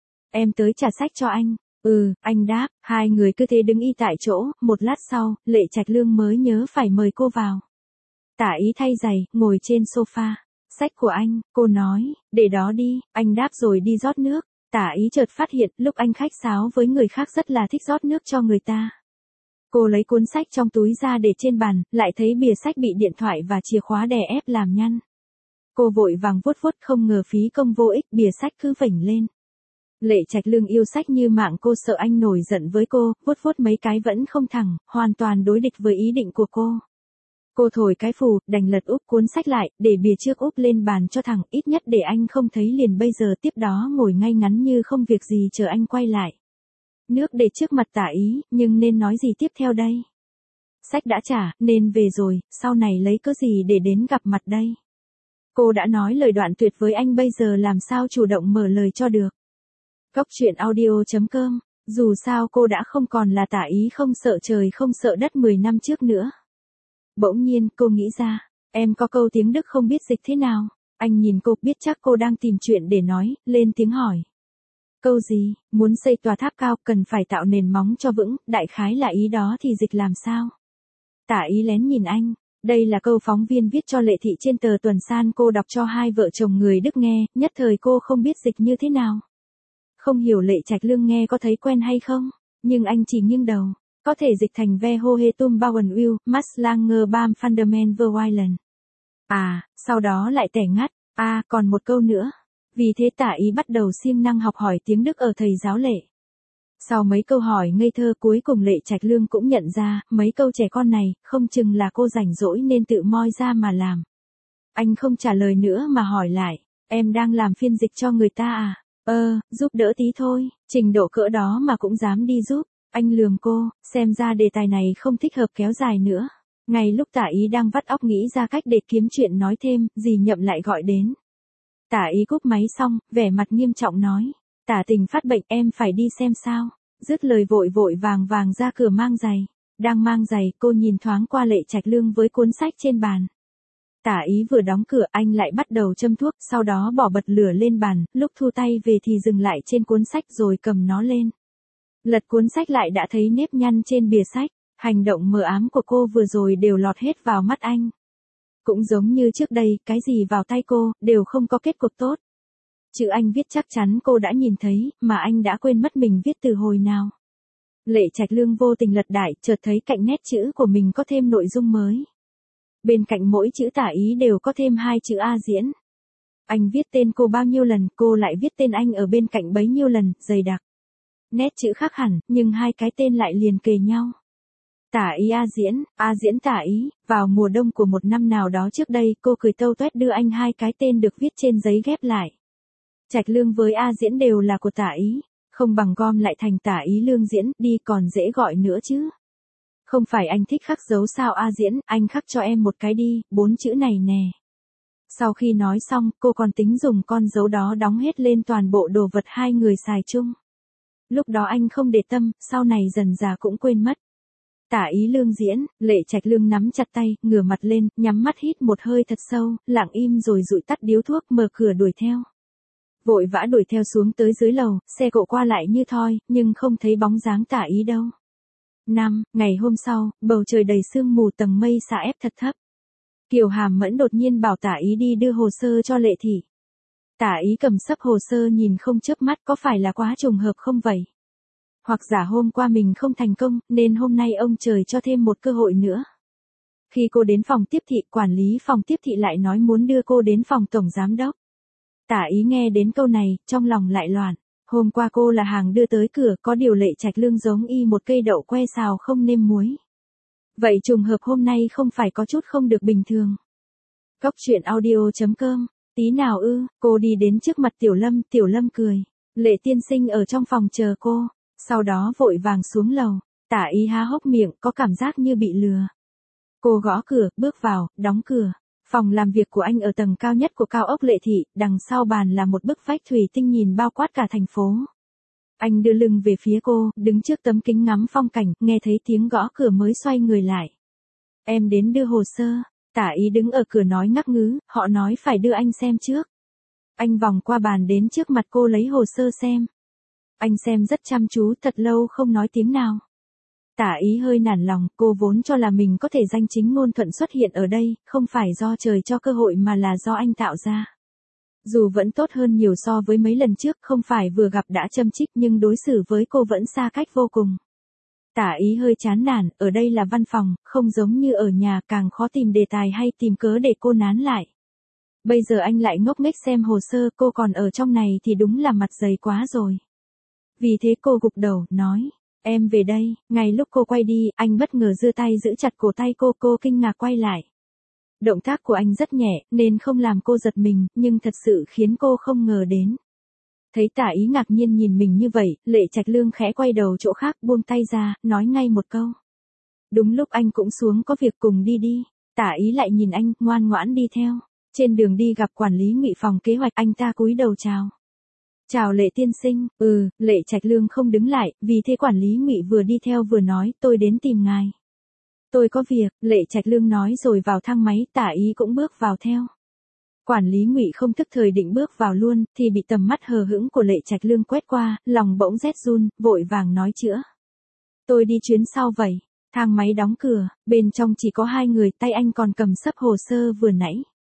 Speaker 1: Em tới trả sách cho anh. Anh đáp, hai người cứ thế đứng y tại chỗ, một lát sau, Lệ Trạch Lương mới nhớ phải mời cô vào. Tả Ý thay giày, ngồi trên sofa. Sách của anh, cô nói, để đó đi, anh đáp rồi đi rót nước. Tả Ý chợt phát hiện, lúc anh khách sáo với người khác rất là thích rót nước cho người ta. Cô lấy cuốn sách trong túi ra để trên bàn, lại thấy bìa sách bị điện thoại và chìa khóa đè ép làm nhăn. Cô vội vàng vuốt vuốt, không ngờ phí công vô ích, bìa sách cứ vểnh lên. Lệ Trạch Lương yêu sách như mạng, cô sợ anh nổi giận với cô, vuốt vuốt mấy cái vẫn không thẳng, hoàn toàn đối địch với ý định của cô. Cô thổi cái phù, đành lật úp cuốn sách lại, để bìa trước úp lên bàn cho thẳng, ít nhất để anh không thấy liền bây giờ, tiếp đó ngồi ngay ngắn như không việc gì chờ anh quay lại. Nước để trước mặt Tả Ý, nhưng nên nói gì tiếp theo đây? Sách đã trả, nên về rồi, sau này lấy cớ gì để đến gặp mặt đây? Cô đã nói lời đoạn tuyệt với anh, bây giờ làm sao chủ động mở lời cho được? Cốc truyện audio.com, dù sao cô đã không còn là Tả Ý không sợ trời không sợ đất 10 năm trước nữa. Bỗng nhiên cô nghĩ ra, em có câu tiếng Đức không biết dịch thế nào. Anh nhìn cô, biết chắc cô đang tìm chuyện để nói, lên tiếng hỏi. Câu gì? Muốn xây tòa tháp cao cần phải tạo nền móng cho vững, đại khái là ý đó thì dịch làm sao? Tả Ý lén nhìn anh, đây là câu phóng viên viết cho Lệ Thị trên tờ Tuần San, cô đọc cho hai vợ chồng người Đức nghe, nhất thời cô không biết dịch như thế nào. Không hiểu Lệ Trạch Lương nghe có thấy quen hay không, nhưng anh chỉ nghiêng đầu. Có thể dịch thành Ve Hohetum Bauen Will, Maslanger Bam Fundament Verweilen. Sau đó lại tẻ ngắt, còn một câu nữa. Vì thế Tả Ý bắt đầu siêng năng học hỏi tiếng Đức ở thầy giáo Lệ. Sau mấy câu hỏi ngây thơ cuối cùng Lệ Trạch Lương cũng nhận ra, mấy câu trẻ con này, không chừng là cô rảnh rỗi nên tự moi ra mà làm. Anh không trả lời nữa mà hỏi lại, em đang làm phiên dịch cho người ta à? Giúp đỡ tí thôi, trình độ cỡ đó mà cũng dám đi giúp. Anh lườm cô, xem ra đề tài này không thích hợp kéo dài nữa. Ngay lúc Tả Ý đang vắt óc nghĩ ra cách để kiếm chuyện nói thêm, dì Nhậm lại gọi đến. Tả Ý cúp máy xong, vẻ mặt nghiêm trọng nói. Tả Tình phát bệnh, em phải đi xem sao. Dứt lời vội vội vàng vàng ra cửa mang giày. Đang mang giày, cô nhìn thoáng qua Lệ Trạch Lương với cuốn sách trên bàn. Tả Ý vừa đóng cửa, anh lại bắt đầu châm thuốc, sau đó bỏ bật lửa lên bàn, lúc thu tay về thì dừng lại trên cuốn sách rồi cầm nó lên. Lật cuốn sách lại đã thấy nếp nhăn trên bìa sách, hành động mờ ám của cô vừa rồi đều lọt hết vào mắt anh. Cũng giống như trước đây, cái gì vào tay cô, đều không có kết cục tốt. Chữ anh viết chắc chắn cô đã nhìn thấy, mà anh đã quên mất mình viết từ hồi nào. Lệ Trạch Lương vô tình lật đại, chợt thấy cạnh nét chữ của mình có thêm nội dung mới. Bên cạnh mỗi chữ Tả Ý đều có thêm 2 chữ A Diễn. Anh viết tên cô bao nhiêu lần, cô lại viết tên anh ở bên cạnh bấy nhiêu lần, dày đặc. Nét chữ khác hẳn, nhưng hai cái tên lại liền kề nhau. Tả Ý A Diễn Tả Ý. Vào mùa đông của một năm nào đó trước đây, cô cười tâu tuét đưa anh 2 cái tên được viết trên giấy ghép lại. Trạch Lương với A Diễn đều là của Tả Ý, không bằng gom lại thành Tả Ý Lương Diễn đi còn dễ gọi nữa chứ. Không phải anh thích khắc dấu sao A Diễn, anh khắc cho em một cái đi, 4 chữ này nè. Sau khi nói xong, cô còn tính dùng con dấu đó đóng hết lên toàn bộ đồ vật hai người xài chung. Lúc đó anh không để tâm, sau này dần dà cũng quên mất. Tả Ý Lương Diễn, Lệ Trạch Lương nắm chặt tay, ngửa mặt lên, nhắm mắt hít một hơi thật sâu, lặng im rồi dụi tắt điếu thuốc, mở cửa đuổi theo. Vội vã đuổi theo xuống tới dưới lầu, xe cộ qua lại như thoi, nhưng không thấy bóng dáng Tả Ý đâu. Ngày hôm sau, bầu trời đầy sương mù, tầng mây xà ép thật thấp. Kiều Hàm Mẫn đột nhiên bảo Tả Ý đi đưa hồ sơ cho Lệ Thị. Tả Ý cầm xấp hồ sơ nhìn không chớp mắt, có phải là quá trùng hợp không vậy? Hoặc giả hôm qua mình không thành công, nên hôm nay ông trời cho thêm một cơ hội nữa. Khi cô đến phòng tiếp thị, quản lý phòng tiếp thị lại nói muốn đưa cô đến phòng tổng giám đốc. Tả Ý nghe đến câu này, trong lòng lại loạn. Hôm qua cô là hàng đưa tới cửa, có điều Lệ Trạch Lương giống y một cây đậu que xào không nêm muối. Vậy trùng hợp hôm nay không phải có chút không được bình thường. Cốc truyện audio.com, tí nào cô đi đến trước mặt Tiểu Lâm cười. Lệ tiên sinh ở trong phòng chờ cô, sau đó vội vàng xuống lầu. Tả Ý há hốc miệng, có cảm giác như bị lừa. Cô gõ cửa, bước vào, đóng cửa. Phòng làm việc của anh ở tầng cao nhất của cao ốc Lệ Thị, đằng sau bàn là một bức vách thủy tinh nhìn bao quát cả thành phố. Anh đưa lưng về phía cô, đứng trước tấm kính ngắm phong cảnh, nghe thấy tiếng gõ cửa mới xoay người lại. Em đến đưa hồ sơ. Tả Ý đứng ở cửa nói ngắc ngứ, họ nói phải đưa anh xem trước. Anh vòng qua bàn đến trước mặt cô lấy hồ sơ xem. Anh xem rất chăm chú, thật lâu không nói tiếng nào. Tả Ý hơi nản lòng, cô vốn cho là mình có thể danh chính ngôn thuận xuất hiện ở đây, không phải do trời cho cơ hội mà là do anh tạo ra. Dù vẫn tốt hơn nhiều so với mấy lần trước, không phải vừa gặp đã châm chích nhưng đối xử với cô vẫn xa cách vô cùng. Tả Ý hơi chán nản, ở đây là văn phòng, không giống như ở nhà, càng khó tìm đề tài hay tìm cớ để cô nán lại. Bây giờ anh lại ngốc nghếch xem hồ sơ, cô còn ở trong này thì đúng là mặt dày quá rồi. Vì thế cô gục đầu, nói, em về đây. Ngay lúc cô quay đi, anh bất ngờ giơ tay giữ chặt cổ tay cô kinh ngạc quay lại. Động tác của anh rất nhẹ, nên không làm cô giật mình, nhưng thật sự khiến cô không ngờ đến. Thấy Tả Ý ngạc nhiên nhìn mình như vậy, Lệ Trạch Lương khẽ quay đầu chỗ khác, buông tay ra, nói ngay một câu. Đúng lúc anh cũng xuống có việc, cùng đi đi. Tả Ý lại nhìn anh, ngoan ngoãn đi theo. Trên đường đi gặp quản lý Ngụy phòng kế hoạch, anh ta cúi đầu chào. Chào Lệ tiên sinh. Lệ Trạch Lương không đứng lại, vì thế quản lý Ngụy vừa đi theo vừa nói, tôi đến tìm ngài. Tôi có việc, Lệ Trạch Lương nói rồi vào thang máy, Tả Ý cũng bước vào theo. Quản lý Ngụy không thức thời định bước vào luôn, thì bị tầm mắt hờ hững của Lệ Trạch Lương quét qua, lòng bỗng rét run, vội vàng nói chữa. Tôi đi chuyến sau vậy. Thang máy đóng cửa, bên trong chỉ có hai người, tay anh còn cầm xấp hồ sơ vừa nãy.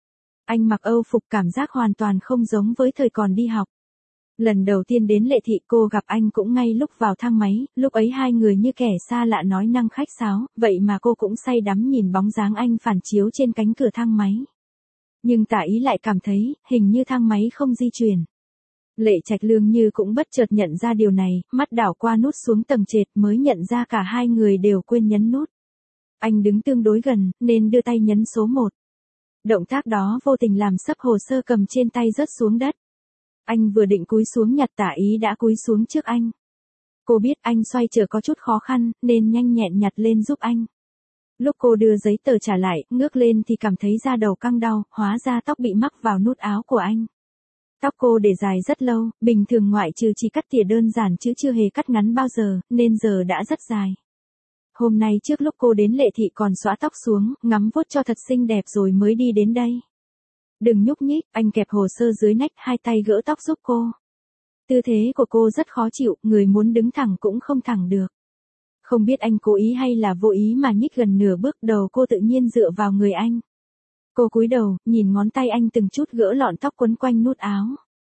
Speaker 1: Anh mặc Âu phục, cảm giác hoàn toàn không giống với thời còn đi học. Lần đầu tiên đến Lệ thị, cô gặp anh cũng ngay lúc vào thang máy, lúc ấy hai người như kẻ xa lạ nói năng khách sáo, vậy mà cô cũng say đắm nhìn bóng dáng anh phản chiếu trên cánh cửa thang máy. Nhưng Tả Ý lại cảm thấy, hình như thang máy không di chuyển. Lệ Trạch Lương như cũng bất chợt nhận ra điều này, mắt đảo qua nút xuống tầng trệt mới nhận ra cả hai người đều quên nhấn nút. Anh đứng tương đối gần, nên đưa tay nhấn số 1. Động tác đó vô tình làm xấp hồ sơ cầm trên tay rớt xuống đất. Anh vừa định cúi xuống nhặt, Tả Ý đã cúi xuống trước anh. Cô biết anh xoay trở có chút khó khăn, nên nhanh nhẹn nhặt lên giúp anh. Lúc cô đưa giấy tờ trả lại, ngước lên thì cảm thấy da đầu căng đau, hóa ra tóc bị mắc vào nút áo của anh. Tóc cô để dài rất lâu, bình thường ngoại trừ chỉ cắt tỉa đơn giản chứ chưa hề cắt ngắn bao giờ, nên giờ đã rất dài. Hôm nay trước lúc cô đến Lệ thị còn xõa tóc xuống, ngắm vuốt cho thật xinh đẹp rồi mới đi đến đây. Đừng nhúc nhích, anh kẹp hồ sơ dưới nách, hai tay gỡ tóc giúp cô. Tư thế của cô rất khó chịu, người muốn đứng thẳng cũng không thẳng được. Không biết anh cố ý hay là vô ý mà nhích gần nửa bước, đầu cô tự nhiên dựa vào người anh. Cô cúi đầu, nhìn ngón tay anh từng chút gỡ lọn tóc quấn quanh nút áo.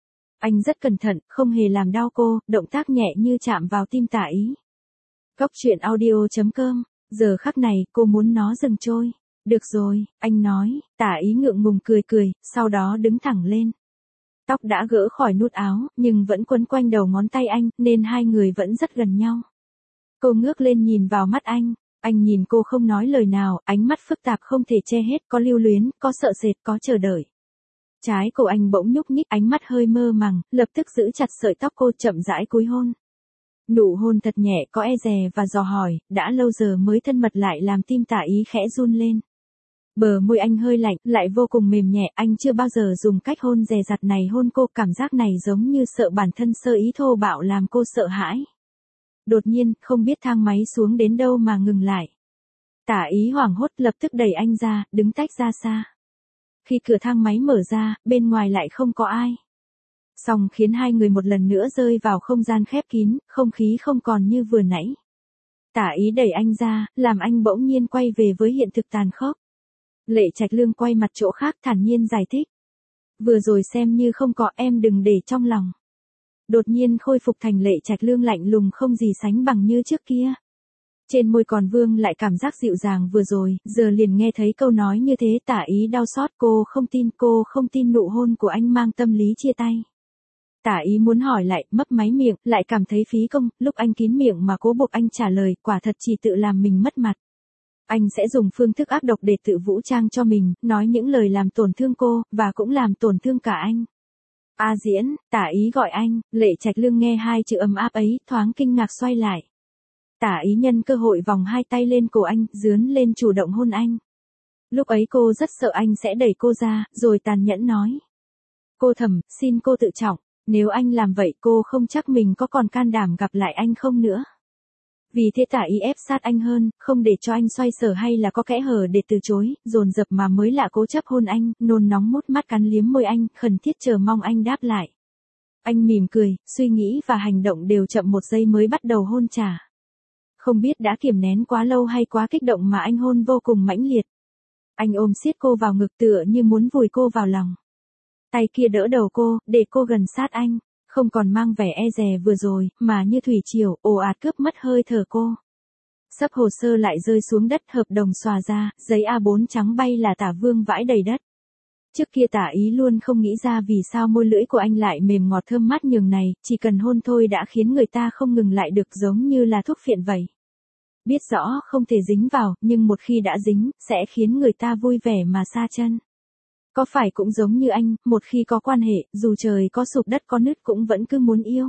Speaker 1: Anh rất cẩn thận, không hề làm đau cô, động tác nhẹ như chạm vào tim Tả Ý. Góc truyện audio.com, giờ khắc này cô muốn nó dừng trôi. Được rồi, anh nói, Tả Ý ngượng ngùng cười, sau đó đứng thẳng lên. Tóc đã gỡ khỏi nút áo, nhưng vẫn quấn quanh đầu ngón tay anh, nên hai người vẫn rất gần nhau. Cô ngước lên nhìn vào mắt anh nhìn cô không nói lời nào, ánh mắt phức tạp không thể che hết, có lưu luyến, có sợ sệt, có chờ đợi. Trái cổ anh bỗng nhúc nhích, ánh mắt hơi mơ màng, lập tức giữ chặt sợi tóc cô, chậm rãi cúi hôn. Nụ hôn thật nhẹ, có e dè và dò hỏi, đã lâu giờ mới thân mật lại làm tim Tả Ý khẽ run lên. Bờ môi anh hơi lạnh, lại vô cùng mềm nhẹ, anh chưa bao giờ dùng cách hôn dè dặt này hôn cô, cảm giác này giống như sợ bản thân sơ ý thô bạo làm cô sợ hãi. Đột nhiên, không biết thang máy xuống đến đâu mà ngừng lại. Tả Ý hoảng hốt, lập tức đẩy anh ra, đứng tách ra xa. Khi cửa thang máy mở ra, bên ngoài lại không có ai. Xong khiến hai người một lần nữa rơi vào không gian khép kín, không khí không còn như vừa nãy. Tả Ý đẩy anh ra, làm anh bỗng nhiên quay về với hiện thực tàn khốc. Lệ Trạch Lương quay mặt chỗ khác, thản nhiên giải thích. Vừa rồi xem như không có, em đừng để trong lòng. Đột nhiên khôi phục thành Lệ Trạch Lương lạnh lùng không gì sánh bằng như trước kia. Trên môi còn vương lại cảm giác dịu dàng vừa rồi, giờ liền nghe thấy câu nói như thế. Tả Ý đau xót, cô không tin nụ hôn của anh mang tâm lý chia tay. Tả Ý muốn hỏi lại, mấp máy miệng, lại cảm thấy phí công, lúc anh kín miệng mà cố buộc anh trả lời, quả thật chỉ tự làm mình mất mặt. Anh sẽ dùng phương thức ác độc để tự vũ trang cho mình, nói những lời làm tổn thương cô, và cũng làm tổn thương cả anh. A Diễn, Tả Ý gọi anh. Lệ Trạch Lương nghe hai chữ ấm áp ấy, thoáng kinh ngạc xoay lại. Tả Ý nhân cơ hội vòng hai tay lên cổ anh, dướn lên chủ động hôn anh. Lúc ấy cô rất sợ anh sẽ đẩy cô ra, rồi tàn nhẫn nói. Cô Thẩm, xin cô tự trọng, nếu anh làm vậy cô không chắc mình có còn can đảm gặp lại anh không nữa. Vì thế Tả Ý ép sát anh hơn, không để cho anh xoay sở hay là có kẽ hở để từ chối, dồn dập mà mới lạ cố chấp hôn anh, nôn nóng mút mắt cắn liếm môi anh, khẩn thiết chờ mong anh đáp lại. Anh mỉm cười, suy nghĩ và hành động đều chậm một giây mới bắt đầu hôn trả. Không biết đã kiềm nén quá lâu hay quá kích động mà anh hôn vô cùng mãnh liệt. Anh ôm siết cô vào ngực tựa như muốn vùi cô vào lòng. Tay kia đỡ đầu cô, để cô gần sát anh. Không còn mang vẻ e dè vừa rồi, mà như thủy triều, ồ ạt cướp mất hơi thở cô. Sấp hồ sơ lại rơi xuống đất, hợp đồng xòa ra, giấy A4 trắng bay là tả vương vãi đầy đất. Trước kia Tả Ý luôn không nghĩ ra vì sao môi lưỡi của anh lại mềm ngọt thơm mát nhường này, chỉ cần hôn thôi đã khiến người ta không ngừng lại được, giống như là thuốc phiện vậy. Biết rõ không thể dính vào, nhưng một khi đã dính, sẽ khiến người ta vui vẻ mà sa chân. Có phải cũng giống như anh, một khi có quan hệ, dù trời có sụp đất có nứt cũng vẫn cứ muốn yêu.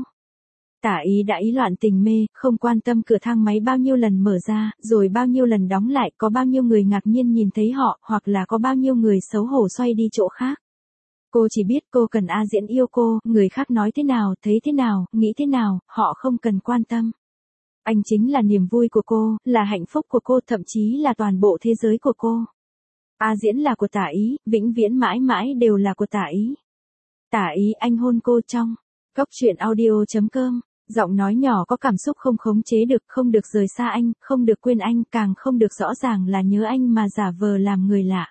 Speaker 1: Tả Ý đã ý loạn tình mê, không quan tâm cửa thang máy bao nhiêu lần mở ra, rồi bao nhiêu lần đóng lại, có bao nhiêu người ngạc nhiên nhìn thấy họ, hoặc là có bao nhiêu người xấu hổ xoay đi chỗ khác. Cô chỉ biết cô cần A Diễn yêu cô, người khác nói thế nào, thấy thế nào, nghĩ thế nào, họ không cần quan tâm. Anh chính là niềm vui của cô, là hạnh phúc của cô, thậm chí là toàn bộ thế giới của cô. A Diễn là của Tả Ý, vĩnh viễn mãi mãi đều là của Tả Ý. Tả Ý, anh hôn cô trong Cốc Truyện Audio.com. Giọng nói nhỏ có cảm xúc không khống chế được, không được rời xa anh, không được quên anh, càng không được rõ ràng là nhớ anh mà giả vờ làm người lạ.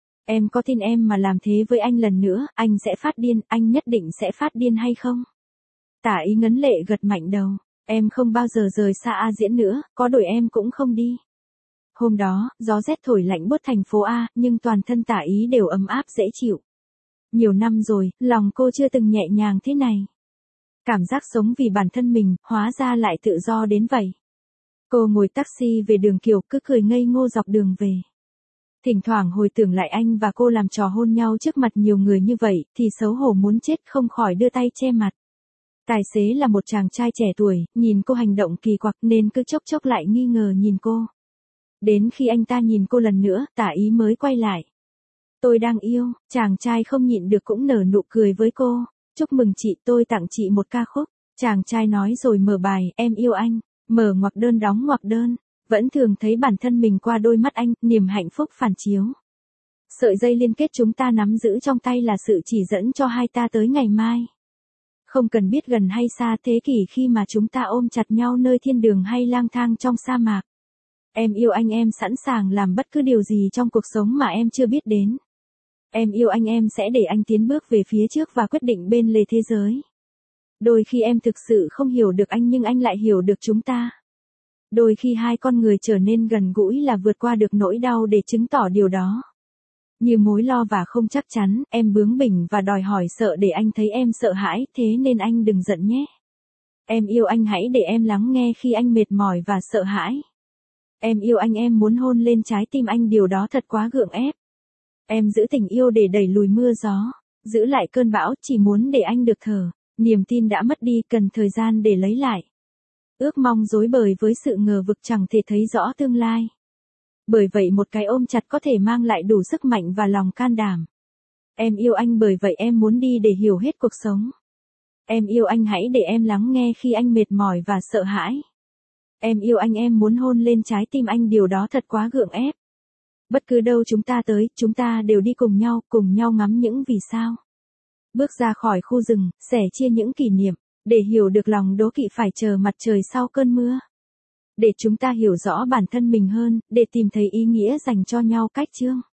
Speaker 1: Em có tin em mà làm thế với anh lần nữa, anh sẽ phát điên, anh nhất định sẽ phát điên hay không? Tả Ý ngấn lệ gật mạnh đầu. Em không bao giờ rời xa A Diễn nữa, có đuổi em cũng không đi. Hôm đó, gió rét thổi lạnh buốt thành phố A, nhưng toàn thân Tả Ý đều ấm áp dễ chịu. Nhiều năm rồi, lòng cô chưa từng nhẹ nhàng thế này. Cảm giác sống vì bản thân mình, hóa ra lại tự do đến vậy. Cô ngồi taxi về đường Kiều, cứ cười ngây ngô dọc đường về. Thỉnh thoảng hồi tưởng lại anh và cô làm trò hôn nhau trước mặt nhiều người như vậy, thì xấu hổ muốn chết, không khỏi đưa tay che mặt. Tài xế là một chàng trai trẻ tuổi, nhìn cô hành động kỳ quặc nên cứ chốc chốc lại nghi ngờ nhìn cô. Đến khi anh ta nhìn cô lần nữa, Tả Ý mới quay lại. Tôi đang yêu, chàng trai không nhịn được cũng nở nụ cười với cô. Chúc mừng chị, tôi tặng chị một ca khúc. Chàng trai nói rồi mở bài, em yêu anh. Mở ngoặc đơn đóng ngoặc đơn. Vẫn thường thấy bản thân mình qua đôi mắt anh, niềm hạnh phúc phản chiếu. Sợi dây liên kết chúng ta nắm giữ trong tay là sự chỉ dẫn cho hai ta tới ngày mai. Không cần biết gần hay xa thế kỷ khi mà chúng ta ôm chặt nhau nơi thiên đường hay lang thang trong sa mạc. Em yêu anh, em sẵn sàng làm bất cứ điều gì trong cuộc sống mà em chưa biết đến. Em yêu anh, em sẽ để anh tiến bước về phía trước và quyết định bên lề thế giới. Đôi khi em thực sự không hiểu được anh nhưng anh lại hiểu được chúng ta. Đôi khi hai con người trở nên gần gũi là vượt qua được nỗi đau để chứng tỏ điều đó. Như mối lo và không chắc chắn, em bướng bỉnh và đòi hỏi sợ để anh thấy em sợ hãi, thế nên anh đừng giận nhé. Em yêu anh, hãy để em lắng nghe khi anh mệt mỏi và sợ hãi. Em yêu anh, em muốn hôn lên trái tim anh, điều đó thật quá gượng ép. Em giữ tình yêu để đẩy lùi mưa gió, giữ lại cơn bão, chỉ muốn để anh được thở. Niềm tin đã mất đi, cần thời gian để lấy lại. Ước mong rối bời với sự ngờ vực, chẳng thể thấy rõ tương lai. Bởi vậy một cái ôm chặt có thể mang lại đủ sức mạnh và lòng can đảm. Em yêu anh, bởi vậy em muốn đi để hiểu hết cuộc sống. Em yêu anh, hãy để em lắng nghe khi anh mệt mỏi và sợ hãi. Em yêu anh, em muốn hôn lên trái tim anh, điều đó thật quá gượng ép. Bất cứ đâu chúng ta tới, chúng ta đều đi cùng nhau ngắm những vì sao. Bước ra khỏi khu rừng, sẻ chia những kỷ niệm, để hiểu được lòng đố kỵ phải chờ mặt trời sau cơn mưa. Để chúng ta hiểu rõ bản thân mình hơn, để tìm thấy ý nghĩa dành cho nhau cách chương.